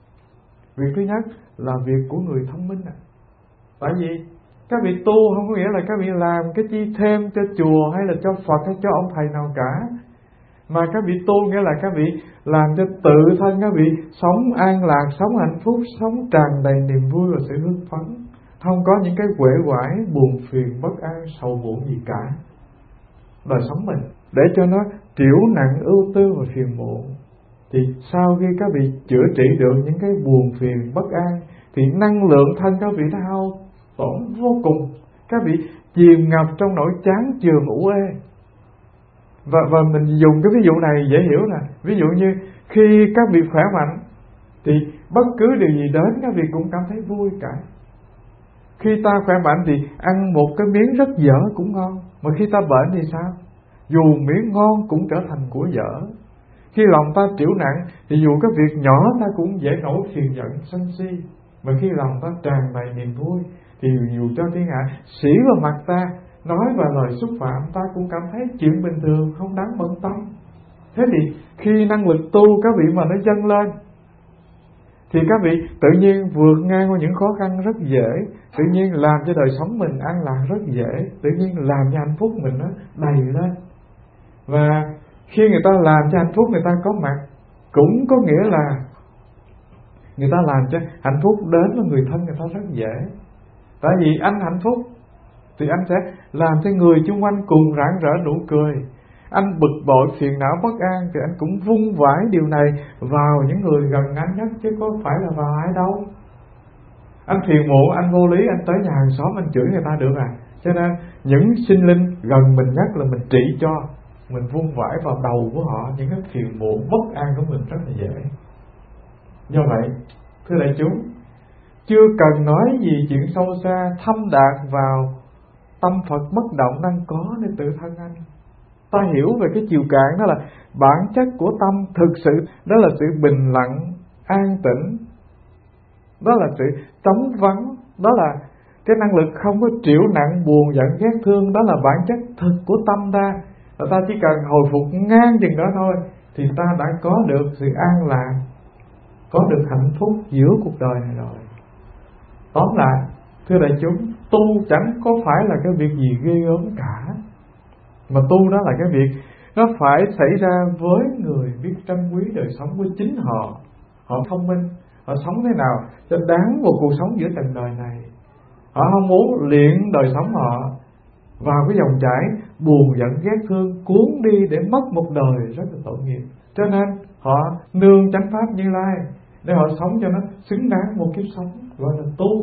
Việc thứ nhất là việc của người thông minh. Tại vì các vị tu không có nghĩa là các vị làm cái chi thêm cho chùa hay là cho Phật hay cho ông thầy nào cả, mà các vị tu nghĩa là các vị làm cho tự thân các vị sống an lạc, sống hạnh phúc, sống tràn đầy niềm vui và sự hưng phấn, không có những cái quể quải, buồn phiền, bất an, sầu muộn gì cả. Đời sống mình để cho nó triểu nặng ưu tư và phiền muộn, thì sau khi các vị chữa trị được những cái buồn phiền bất an thì năng lượng thân các vị nó hao tổn vô cùng, các vị chìm ngập trong nỗi chán chường ủ ê. Và, và mình dùng cái ví dụ này dễ hiểu nè. Ví dụ như khi các vị khỏe mạnh thì bất cứ điều gì đến các vị cũng cảm thấy vui cả. Khi ta khỏe mạnh thì ăn một cái miếng rất dở cũng ngon, mà khi ta bệnh thì sao? Dù miếng ngon cũng trở thành của dở. Khi lòng ta triểu nặng thì dù cái việc nhỏ ta cũng dễ nổi phiền giận sân si, mà khi lòng ta tràn đầy niềm vui thì dù cho thiên hạ xỉ vào mặt ta, nói vài lời xúc phạm, ta cũng cảm thấy chuyện bình thường, không đáng bận tâm. Thế thì khi năng lực tu các vị mà nó dâng lên thì các vị tự nhiên vượt ngang qua những khó khăn rất dễ, tự nhiên làm cho đời sống mình an lạc rất dễ, tự nhiên làm cho hạnh phúc mình nó đầy lên. Và khi người ta làm cho hạnh phúc người ta có mặt, cũng có nghĩa là người ta làm cho hạnh phúc đến với người thân người ta rất dễ. Tại vì anh hạnh phúc thì anh sẽ làm cho người chung quanh cùng rạng rỡ nụ cười. Anh bực bội, phiền não, bất an thì anh cũng vung vãi điều này vào những người gần anh nhất, chứ có phải là vào ai đâu. Anh phiền muộn, anh vô lý, anh tới nhà hàng xóm anh chửi người ta được à? Cho nên những sinh linh gần mình nhất là mình trị cho, mình vung vãi vào đầu của họ những cái phiền muộn, bất an của mình rất là dễ. Do vậy, thưa đại chúng, chưa cần nói gì chuyện sâu xa, thâm đạt vào tâm Phật bất động đang có nơi tự thân anh. Ta hiểu về cái chiều cạn đó là bản chất của tâm thực sự, đó là sự bình lặng, an tĩnh, đó là sự trống vắng, đó là cái năng lực không có triểu nặng, buồn giận, ghét thương, đó là bản chất thực của tâm ta. Và ta chỉ cần hồi phục ngang chừng đó thôi thì ta đã có được sự an lạc, có được hạnh phúc giữa cuộc đời này rồi. Tóm lại, thưa đại chúng, tu chẳng có phải là cái việc gì ghê gớm cả, mà tu đó là cái việc nó phải xảy ra với người biết trân quý đời sống của chính họ. Họ thông minh, họ sống thế nào cho đáng một cuộc sống giữa trần đời này. Họ không muốn luyện đời sống họ vào cái dòng chảy buồn giận ghét thương, cuốn đi để mất một đời rất là tội nghiệp. Cho nên họ nương chánh pháp Như Lai để họ sống cho nó xứng đáng một kiếp sống, gọi là tu.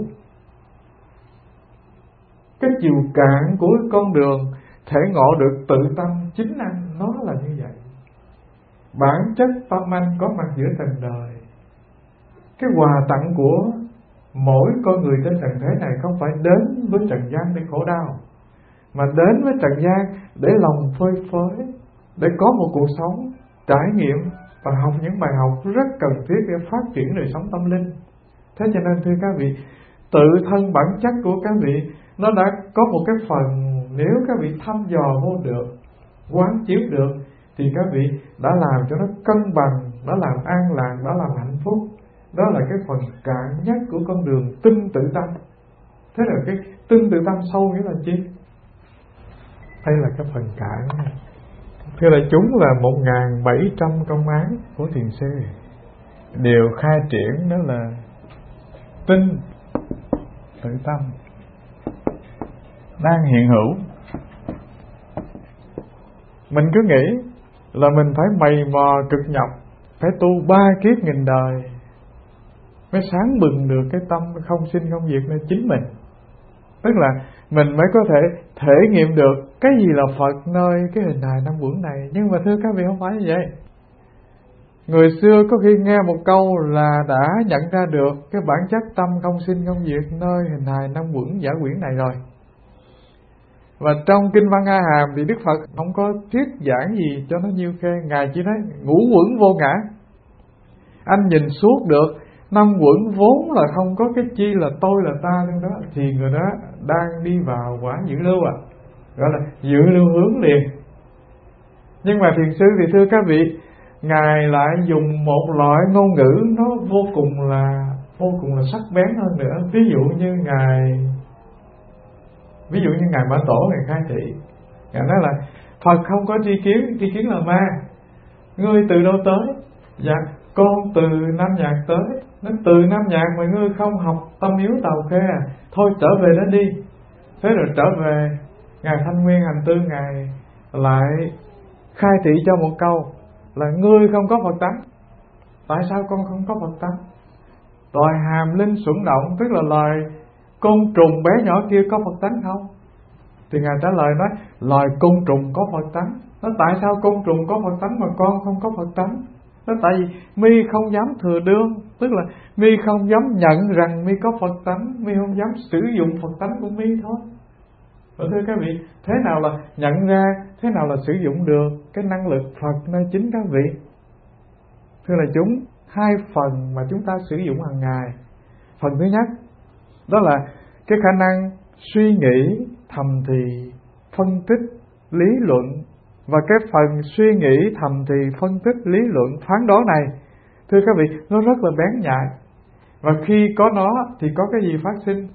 Cái chiều cạn của con đường thể ngộ được tự tâm chính anh, nó là như vậy. Bản chất tâm anh có mặt giữa trần đời. Cái quà tặng của mỗi con người trên trần thế này không phải đến với trần gian để khổ đau, mà đến với trần gian để lòng phơi phới, để có một cuộc sống trải nghiệm và học những bài học rất cần thiết để phát triển đời sống tâm linh. Thế cho nên thưa các vị, tự thân bản chất của các vị nó đã có một cái phần, nếu các vị thăm dò vô được, quán chiếu được, thì các vị đã làm cho nó cân bằng, đã làm an lạc, đã làm hạnh phúc. Đó là cái phần cạn nhất của con đường tinh tự tâm. Thế là cái tinh tự tâm sâu nghĩa là chi? Đây là cái phần cạn, Thưa đại chúng, là một nghìn bảy trăm công án của thiền sư đều khai triển đó là tinh tự tâm đang hiện hữu. Mình cứ nghĩ là mình phải mày mò cực nhọc, phải tu ba kiếp nghìn đời mới sáng bừng được cái tâm không sinh không diệt nơi chính mình. Tức là mình mới có thể thể nghiệm được cái gì là Phật nơi cái hình hài năm uẩn này. Nhưng mà thưa các vị, không phải như vậy. Người xưa có khi nghe một câu là đã nhận ra được cái bản chất tâm không sinh không diệt nơi hình hài năm uẩn giả quyển này rồi. Và trong Kinh Văn A Hàm thì Đức Phật không có thuyết giảng gì cho nó nhiêu khê. Ngài chỉ nói ngũ uẩn vô ngã. Anh nhìn suốt được năm uẩn vốn là không có cái chi là tôi là ta trong đó, thì người đó đang đi vào quả dự lưu à, gọi là dự lưu hướng liền. Nhưng mà thiền sư thì thưa các vị, Ngài lại dùng một loại ngôn ngữ nó vô cùng là vô cùng là sắc bén hơn nữa. Ví dụ như Ngài Ví dụ như Ngài Mã Tổ, Ngài khai thị, Ngài nói là Phật không có tri kiến, tri kiến là ma. Ngươi từ đâu tới? Dạ con từ Nam Nhạc tới. Nó từ Nam Nhạc mà ngươi không học tâm yếu tàu khê à? Thôi trở về đó đi. Thế rồi trở về, Ngài Thanh Nguyên Hành Tư Ngài lại khai thị cho một câu là ngươi không có Phật tánh. Tại sao con không có Phật tánh? Loài hàm linh xuẩn động, tức là loài côn trùng bé nhỏ kia có Phật tánh không? Thì Ngài trả lời nói loài côn trùng có Phật tánh. Nó tại sao côn trùng có Phật tánh mà con không có Phật tánh? Nó tại vì mi không dám thừa đương, tức là mi không dám nhận rằng mi có Phật tánh, mi không dám sử dụng Phật tánh của mi thôi. Và thưa các vị, thế nào là nhận ra, thế nào là sử dụng được cái năng lực Phật nơi chính các vị? Thưa là chúng, hai phần mà chúng ta sử dụng hàng ngày. Phần thứ nhất, đó là cái khả năng suy nghĩ, thầm thì, phân tích, lý luận. Và cái phần suy nghĩ, thầm thì, phân tích, lý luận, phán đoán này, thưa các vị, nó rất là bén nhạy. Và khi có nó thì có cái gì phát sinh?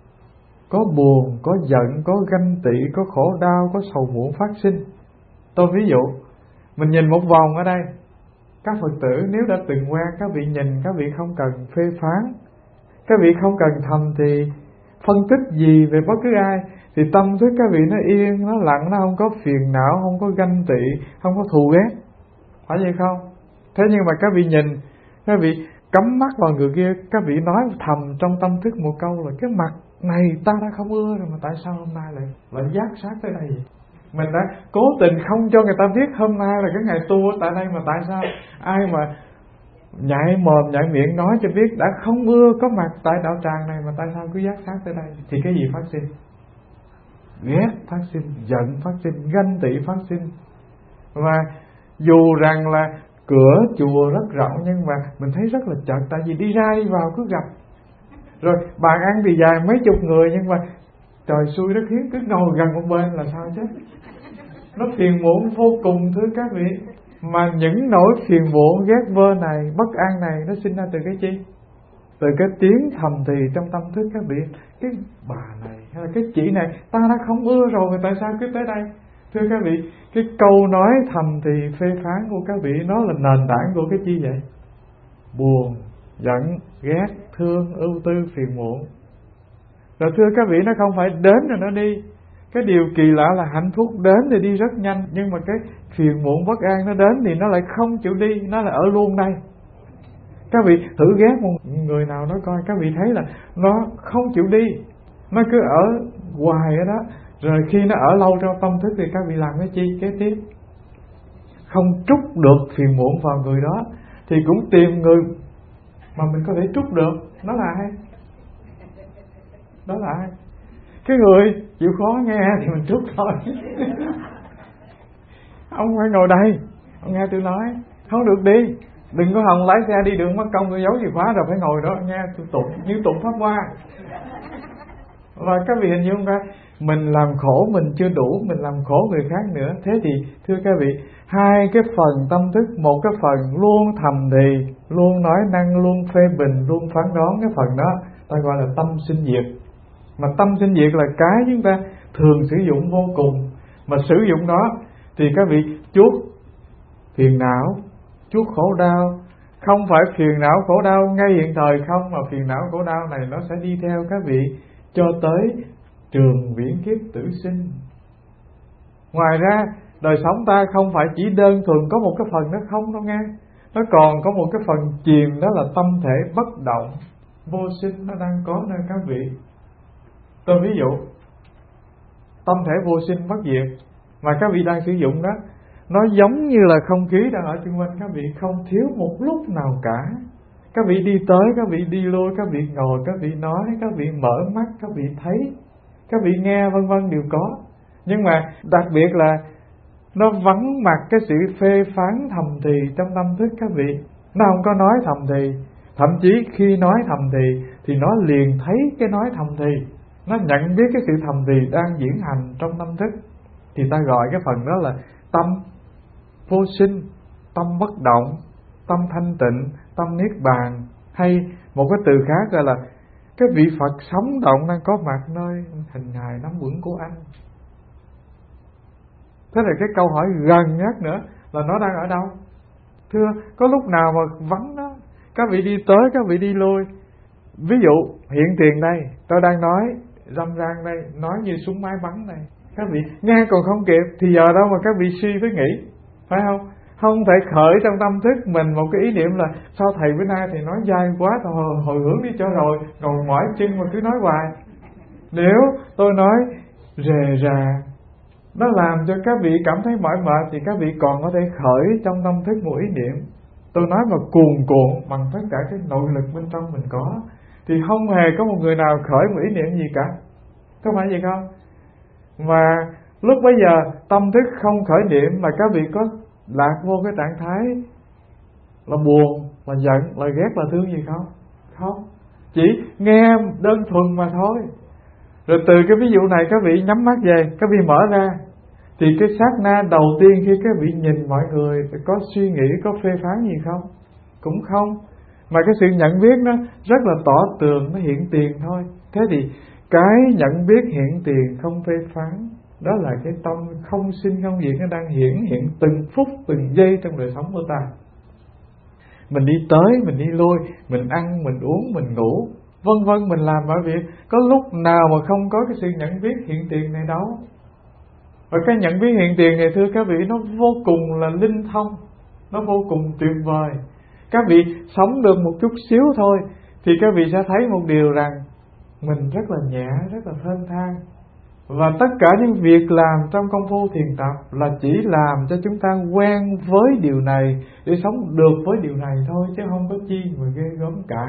Có buồn, có giận, có ganh tị, có khổ đau, có sầu muộn phát sinh. Tôi ví dụ, mình nhìn một vòng ở đây, các Phật tử nếu đã từng quen, các vị nhìn, các vị không cần phê phán, các vị không cần thầm thì phân tích gì về bất cứ ai, thì tâm thức các vị nó yên, nó lặng, nó không có phiền não, không có ganh tị, không có thù ghét. Phải vậy không? Thế nhưng mà các vị nhìn, các vị cắm mắt vào người kia, các vị nói thầm trong tâm thức một câu là cái mặt này ta đã không ưa rồi, mà tại sao hôm nay lại lại giác sát tới đây vậy? Mình đã cố tình không cho người ta biết hôm nay là cái ngày tu ở tại đây, mà tại sao ai mà nhảy mồm nhảy miệng nói cho biết đã không ưa có mặt tại đạo tràng này, mà tại sao cứ giác sát tới đây? Thì cái gì phát sinh? Ghét phát sinh, giận phát sinh, ganh tị phát sinh. Và dù rằng là cửa chùa rất rộng, nhưng mà mình thấy rất là chật, tại vì đi ra đi vào cứ gặp. Rồi bàn ăn thì dài mấy chục người, nhưng mà trời xui đất khiến cứ ngồi gần một bên là sao chứ? Nó phiền muộn vô cùng thưa các vị. Mà những nỗi phiền muộn, ghét vơ này, bất an này nó sinh ra từ cái chi? Từ cái tiếng thầm thì trong tâm thức các vị. Cái bà này hay là cái chị này ta đã không ưa rồi, mà tại sao cứ tới đây? Thưa các vị, cái câu nói thầm thì phê phán của các vị nó là nền tảng của cái chi vậy? Buồn, giận, ghét, thương, ưu tư, phiền muộn. Rồi thưa các vị, nó không phải đến rồi nó đi. Cái điều kỳ lạ là hạnh phúc đến thì đi rất nhanh, nhưng mà cái phiền muộn bất an nó đến thì nó lại không chịu đi, nó là ở luôn đây. Các vị thử ghét một người nào nó coi, các vị thấy là nó không chịu đi, nó cứ ở hoài ở đó. Rồi khi nó ở lâu trong tâm thức thì các vị làm cái chi kế tiếp? Không trút được phiền muộn vào người đó thì cũng tìm người mà mình có thể trút được. Đó là ai? Đó là ai? Cái người chịu khó nghe thì mình trút thôi. Ông phải ngồi đây, ông nghe tôi nói, không được đi. Đừng có hòng lái xe đi đường mất công tôi giấu chìa khóa rồi phải ngồi đó nghe tôi tụng như tụng pháp hoa. Và các vị hình như không ra, mình làm khổ mình chưa đủ, mình làm khổ người khác nữa. Thế thì thưa các vị, hai cái phần tâm thức, một cái phần luôn thầm thì, luôn nói năng, luôn phê bình, luôn phán đoán, cái phần đó ta gọi là tâm sinh diệt. Mà tâm sinh diệt là cái chúng ta thường sử dụng vô cùng. Mà sử dụng đó thì các vị chuốc phiền não, chuốc khổ đau. Không phải phiền não khổ đau ngay hiện thời không, mà phiền não khổ đau này nó sẽ đi theo các vị cho tới trường viễn kiếp tử sinh. Ngoài ra đời sống ta không phải chỉ đơn thuần có một cái phần nó không đâu nghe, nó còn có một cái phần chìm, đó là tâm thể bất động vô sinh nó đang có nơi các vị. Tôi ví dụ tâm thể vô sinh bất diệt mà các vị đang sử dụng đó, nó giống như là không khí đang ở chung quanh các vị, không thiếu một lúc nào cả. Các vị đi tới, các vị đi lui, các vị ngồi, các vị nói, các vị mở mắt, các vị thấy, các vị nghe, vân vân đều có. Nhưng mà đặc biệt là nó vắng mặt cái sự phê phán thầm thì trong tâm thức các vị. Nó không có nói thầm thì, thậm chí khi nói thầm thì thì nó liền thấy cái nói thầm thì, nó nhận biết cái sự thầm thì đang diễn hành trong tâm thức. Thì ta gọi cái phần đó là tâm vô sinh, tâm bất động, tâm thanh tịnh, tâm niết bàn. Hay một cái từ khác gọi là cái vị Phật sống động đang có mặt nơi hình hài nắm vững của anh. Thế là cái câu hỏi gần nhất nữa là nó đang ở đâu? Thưa, có lúc nào mà vắng đó, các vị đi tới, các vị đi lui. Ví dụ hiện tiền đây, tôi đang nói râm ran đây, nói như súng máy bắn đây, các vị nghe còn không kịp thì giờ đâu mà các vị suy với nghĩ, phải không? Không thể khởi trong tâm thức mình một cái ý niệm là sao thầy bữa nay thì nói dai quá, tôi hồi, hồi hướng đi cho rồi, ngồi mỏi chân mà cứ nói hoài. Nếu tôi nói rề rà, nó làm cho các vị cảm thấy mỏi mệt, thì các vị còn có thể khởi trong tâm thức một ý niệm. Tôi nói mà cuồn cuộn bằng tất cả cái nội lực bên trong mình có, thì không hề có một người nào khởi một ý niệm gì cả. Có phải vậy không? Mà lúc bấy giờ tâm thức không khởi niệm mà các vị có lạc vô cái trạng thái là buồn, là giận, là ghét, là thương gì không? Không. Chỉ nghe đơn thuần mà thôi. Rồi từ cái ví dụ này các vị nhắm mắt về, các vị mở ra, thì cái sát na đầu tiên khi các vị nhìn mọi người có suy nghĩ, có phê phán gì không? Cũng không. Mà cái sự nhận biết nó rất là tỏ tường, nó hiện tiền thôi. Thế thì cái nhận biết hiện tiền không phê phán, đó là cái tâm không sinh không diệt, nó đang hiển hiện từng phút từng giây trong đời sống của ta. Mình đi tới, mình đi lui, mình ăn, mình uống, mình ngủ, vân vân, mình làm mọi việc, có lúc nào mà không có cái sự nhận biết hiện tiền này đâu. Và cái nhận biết hiện tiền này thưa các vị, nó vô cùng là linh thông, nó vô cùng tuyệt vời. Các vị sống được một chút xíu thôi thì các vị sẽ thấy một điều rằng mình rất là nhẹ, rất là thênh thang. Và tất cả những việc làm trong công phu thiền tập là chỉ làm cho chúng ta quen với điều này để sống được với điều này thôi, chứ không có chi mà ghê gớm cả.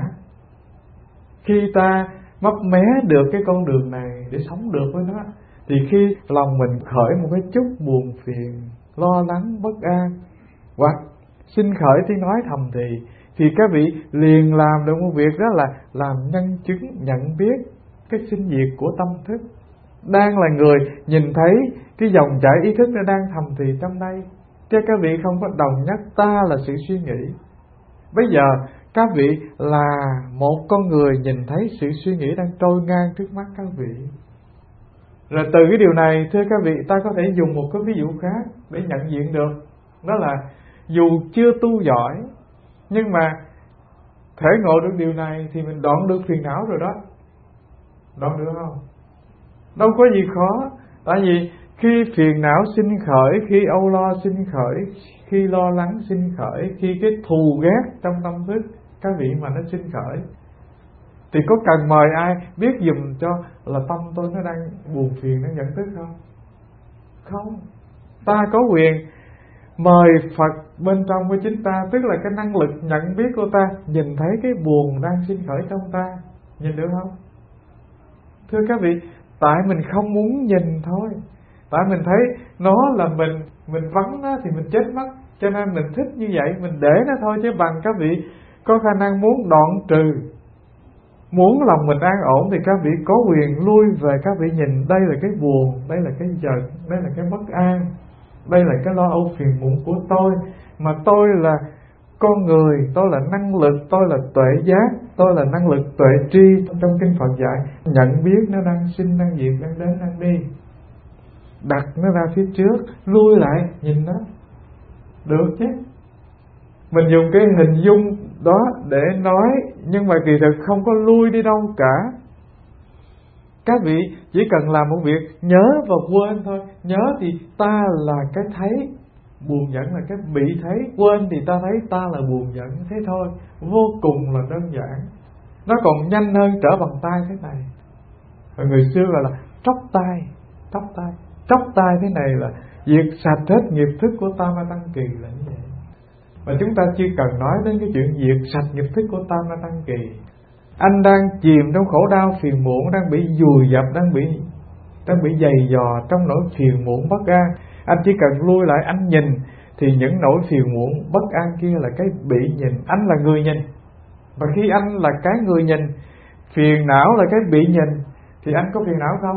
Khi ta mấp mé được cái con đường này để sống được với nó, thì khi lòng mình khởi một cái chút buồn phiền, lo lắng, bất an, hoặc xin khởi tiếng nói thầm thì, thì các vị liền làm được một việc đó là làm nhân chứng nhận biết cái sinh diệt của tâm thức. Đang là người nhìn thấy cái dòng chảy ý thức nó đang thầm thì trong đây, chứ các vị không có đồng nhất ta là sự suy nghĩ. Bây giờ các vị là một con người nhìn thấy sự suy nghĩ đang trôi ngang trước mắt các vị. Rồi từ cái điều này thưa các vị, ta có thể dùng một cái ví dụ khác để nhận diện được. Đó là dù chưa tu giỏi, nhưng mà thể ngộ được điều này thì mình đoạn được phiền não rồi đó. Đoạn được không? Đâu có gì khó. Tại vì khi phiền não sinh khởi, khi âu lo sinh khởi, khi lo lắng sinh khởi, khi cái thù ghét trong tâm thức các vị mà nó sinh khởi, thì có cần mời ai biết dùm cho là tâm tôi nó đang buồn phiền, nó nhận thức không? Không. Ta có quyền mời Phật bên trong của chính ta, tức là cái năng lực nhận biết của ta, nhìn thấy cái buồn đang sinh khởi trong ta. Nhìn được không? Thưa các vị, tại mình không muốn nhìn thôi. Tại mình thấy nó là mình, mình vắng nó thì mình chết mất, cho nên mình thích như vậy, mình để nó thôi. Chứ bằng các vị có khả năng muốn đoạn trừ, muốn lòng mình an ổn, thì các vị có quyền lui về, các vị nhìn đây là cái buồn, đây là cái giận, đây là cái bất an, đây là cái lo âu phiền muộn của tôi. Mà tôi là con người, tôi là năng lực, tôi là tuệ giác, tôi là năng lực tuệ tri. Trong kinh Phật dạy nhận biết nó đang sinh, đang diệt, đang đến, đang đi. Đặt nó ra phía trước, lui lại nhìn nó, Được chứ. Mình dùng cái hình dung đó để nói, nhưng mà kỳ thực không có lui đi đâu cả. Các vị chỉ cần làm một việc nhớ và quên thôi. Nhớ thì ta là cái thấy, buồn giận là cái bị thấy, quên thì ta thấy ta là buồn giận, thế thôi. Vô cùng là đơn giản. Nó còn nhanh hơn trở bằng tay thế này. Và người xưa gọi là tróc tay. Tróc tay Tróc tay thế này là diệt sạch hết nghiệp thức của tam ma tăng kỳ là như vậy. Và chúng ta chưa cần nói đến cái chuyện diệt sạch nghiệp thức của tam ma tăng kỳ. Anh đang chìm trong khổ đau phiền muộn, đang bị vùi dập, đang bị đang bị dày dò trong nỗi phiền muộn bất an. Anh chỉ cần lui lại anh nhìn, thì những nỗi phiền muộn bất an kia là cái bị nhìn. Anh là người nhìn. Và khi anh là cái người nhìn, phiền não là cái bị nhìn, thì anh có phiền não không?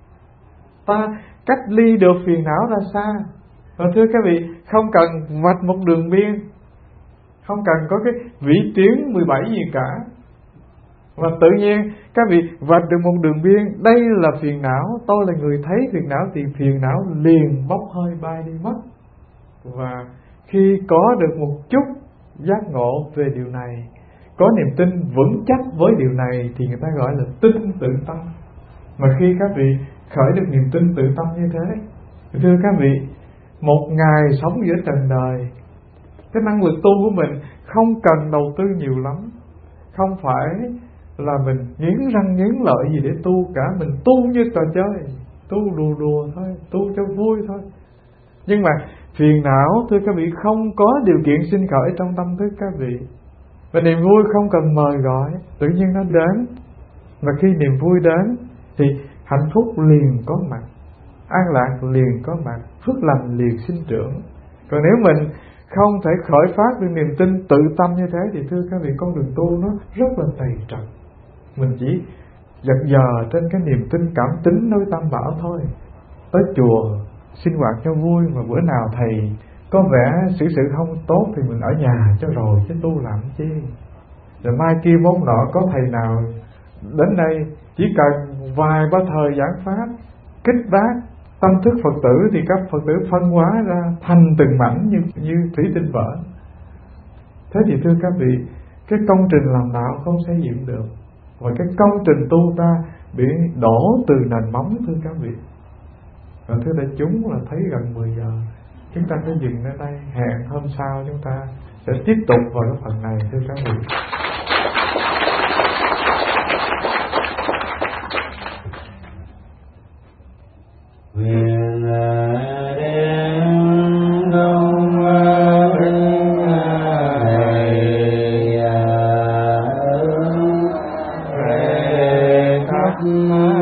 Ta cách ly được phiền não ra xa. Và thưa các vị, không cần vạch một đường biên, không cần có cái vĩ tuyến mười bảy gì cả. Và tự nhiên các vị vạch được một đường biên, đây là phiền não, tôi là người thấy phiền não, thì phiền não liền bốc hơi bay đi mất. Và khi có được một chút giác ngộ về điều này, có niềm tin vững chắc với điều này, thì người ta gọi là tin tự tâm. Mà khi các vị khởi được niềm tin tự tâm như thế, thưa các vị, một ngày sống giữa trần đời, cái năng lực tu của mình không cần đầu tư nhiều lắm. Không phải là mình nghiến răng nghiến lợi gì để tu cả. Mình tu như trò chơi, tu đùa đùa thôi, tu cho vui thôi. Nhưng mà phiền não, thưa các vị, không có điều kiện sinh khởi trong tâm thức các vị. Và niềm vui không cần mời gọi, tự nhiên nó đến. Và khi niềm vui đến thì hạnh phúc liền có mặt, an lạc liền có mặt, phước lành liền sinh trưởng. Còn nếu mình không thể khởi phát được niềm tin tự tâm như thế, thì thưa các vị, con đường tu nó rất là tày trật. Mình chỉ giật giờ trên cái niềm tin cảm tính đối tam bảo thôi. Tới chùa sinh hoạt cho vui, mà bữa nào thầy có vẻ xử sự không tốt thì mình ở nhà cho rồi, chứ tu làm chi. Rồi mai kia mốt nọ có thầy nào đến đây chỉ cần vài ba thời giảng pháp kích bác tâm thức Phật tử, thì các Phật tử phân hóa ra thành từng mảnh như như thủy tinh vỡ. Thế thì thưa các vị, cái công trình làm đạo không xây dựng được, và cái công trình tu ta bị đổ từ nền móng, thưa các vị. Và thưa đại chúng, là thấy gần mười giờ, chúng ta sẽ dừng ở đây. Hẹn hôm sau chúng ta sẽ tiếp tục vào cái phần này, thưa các vị. Nguyện đem công đức này khắp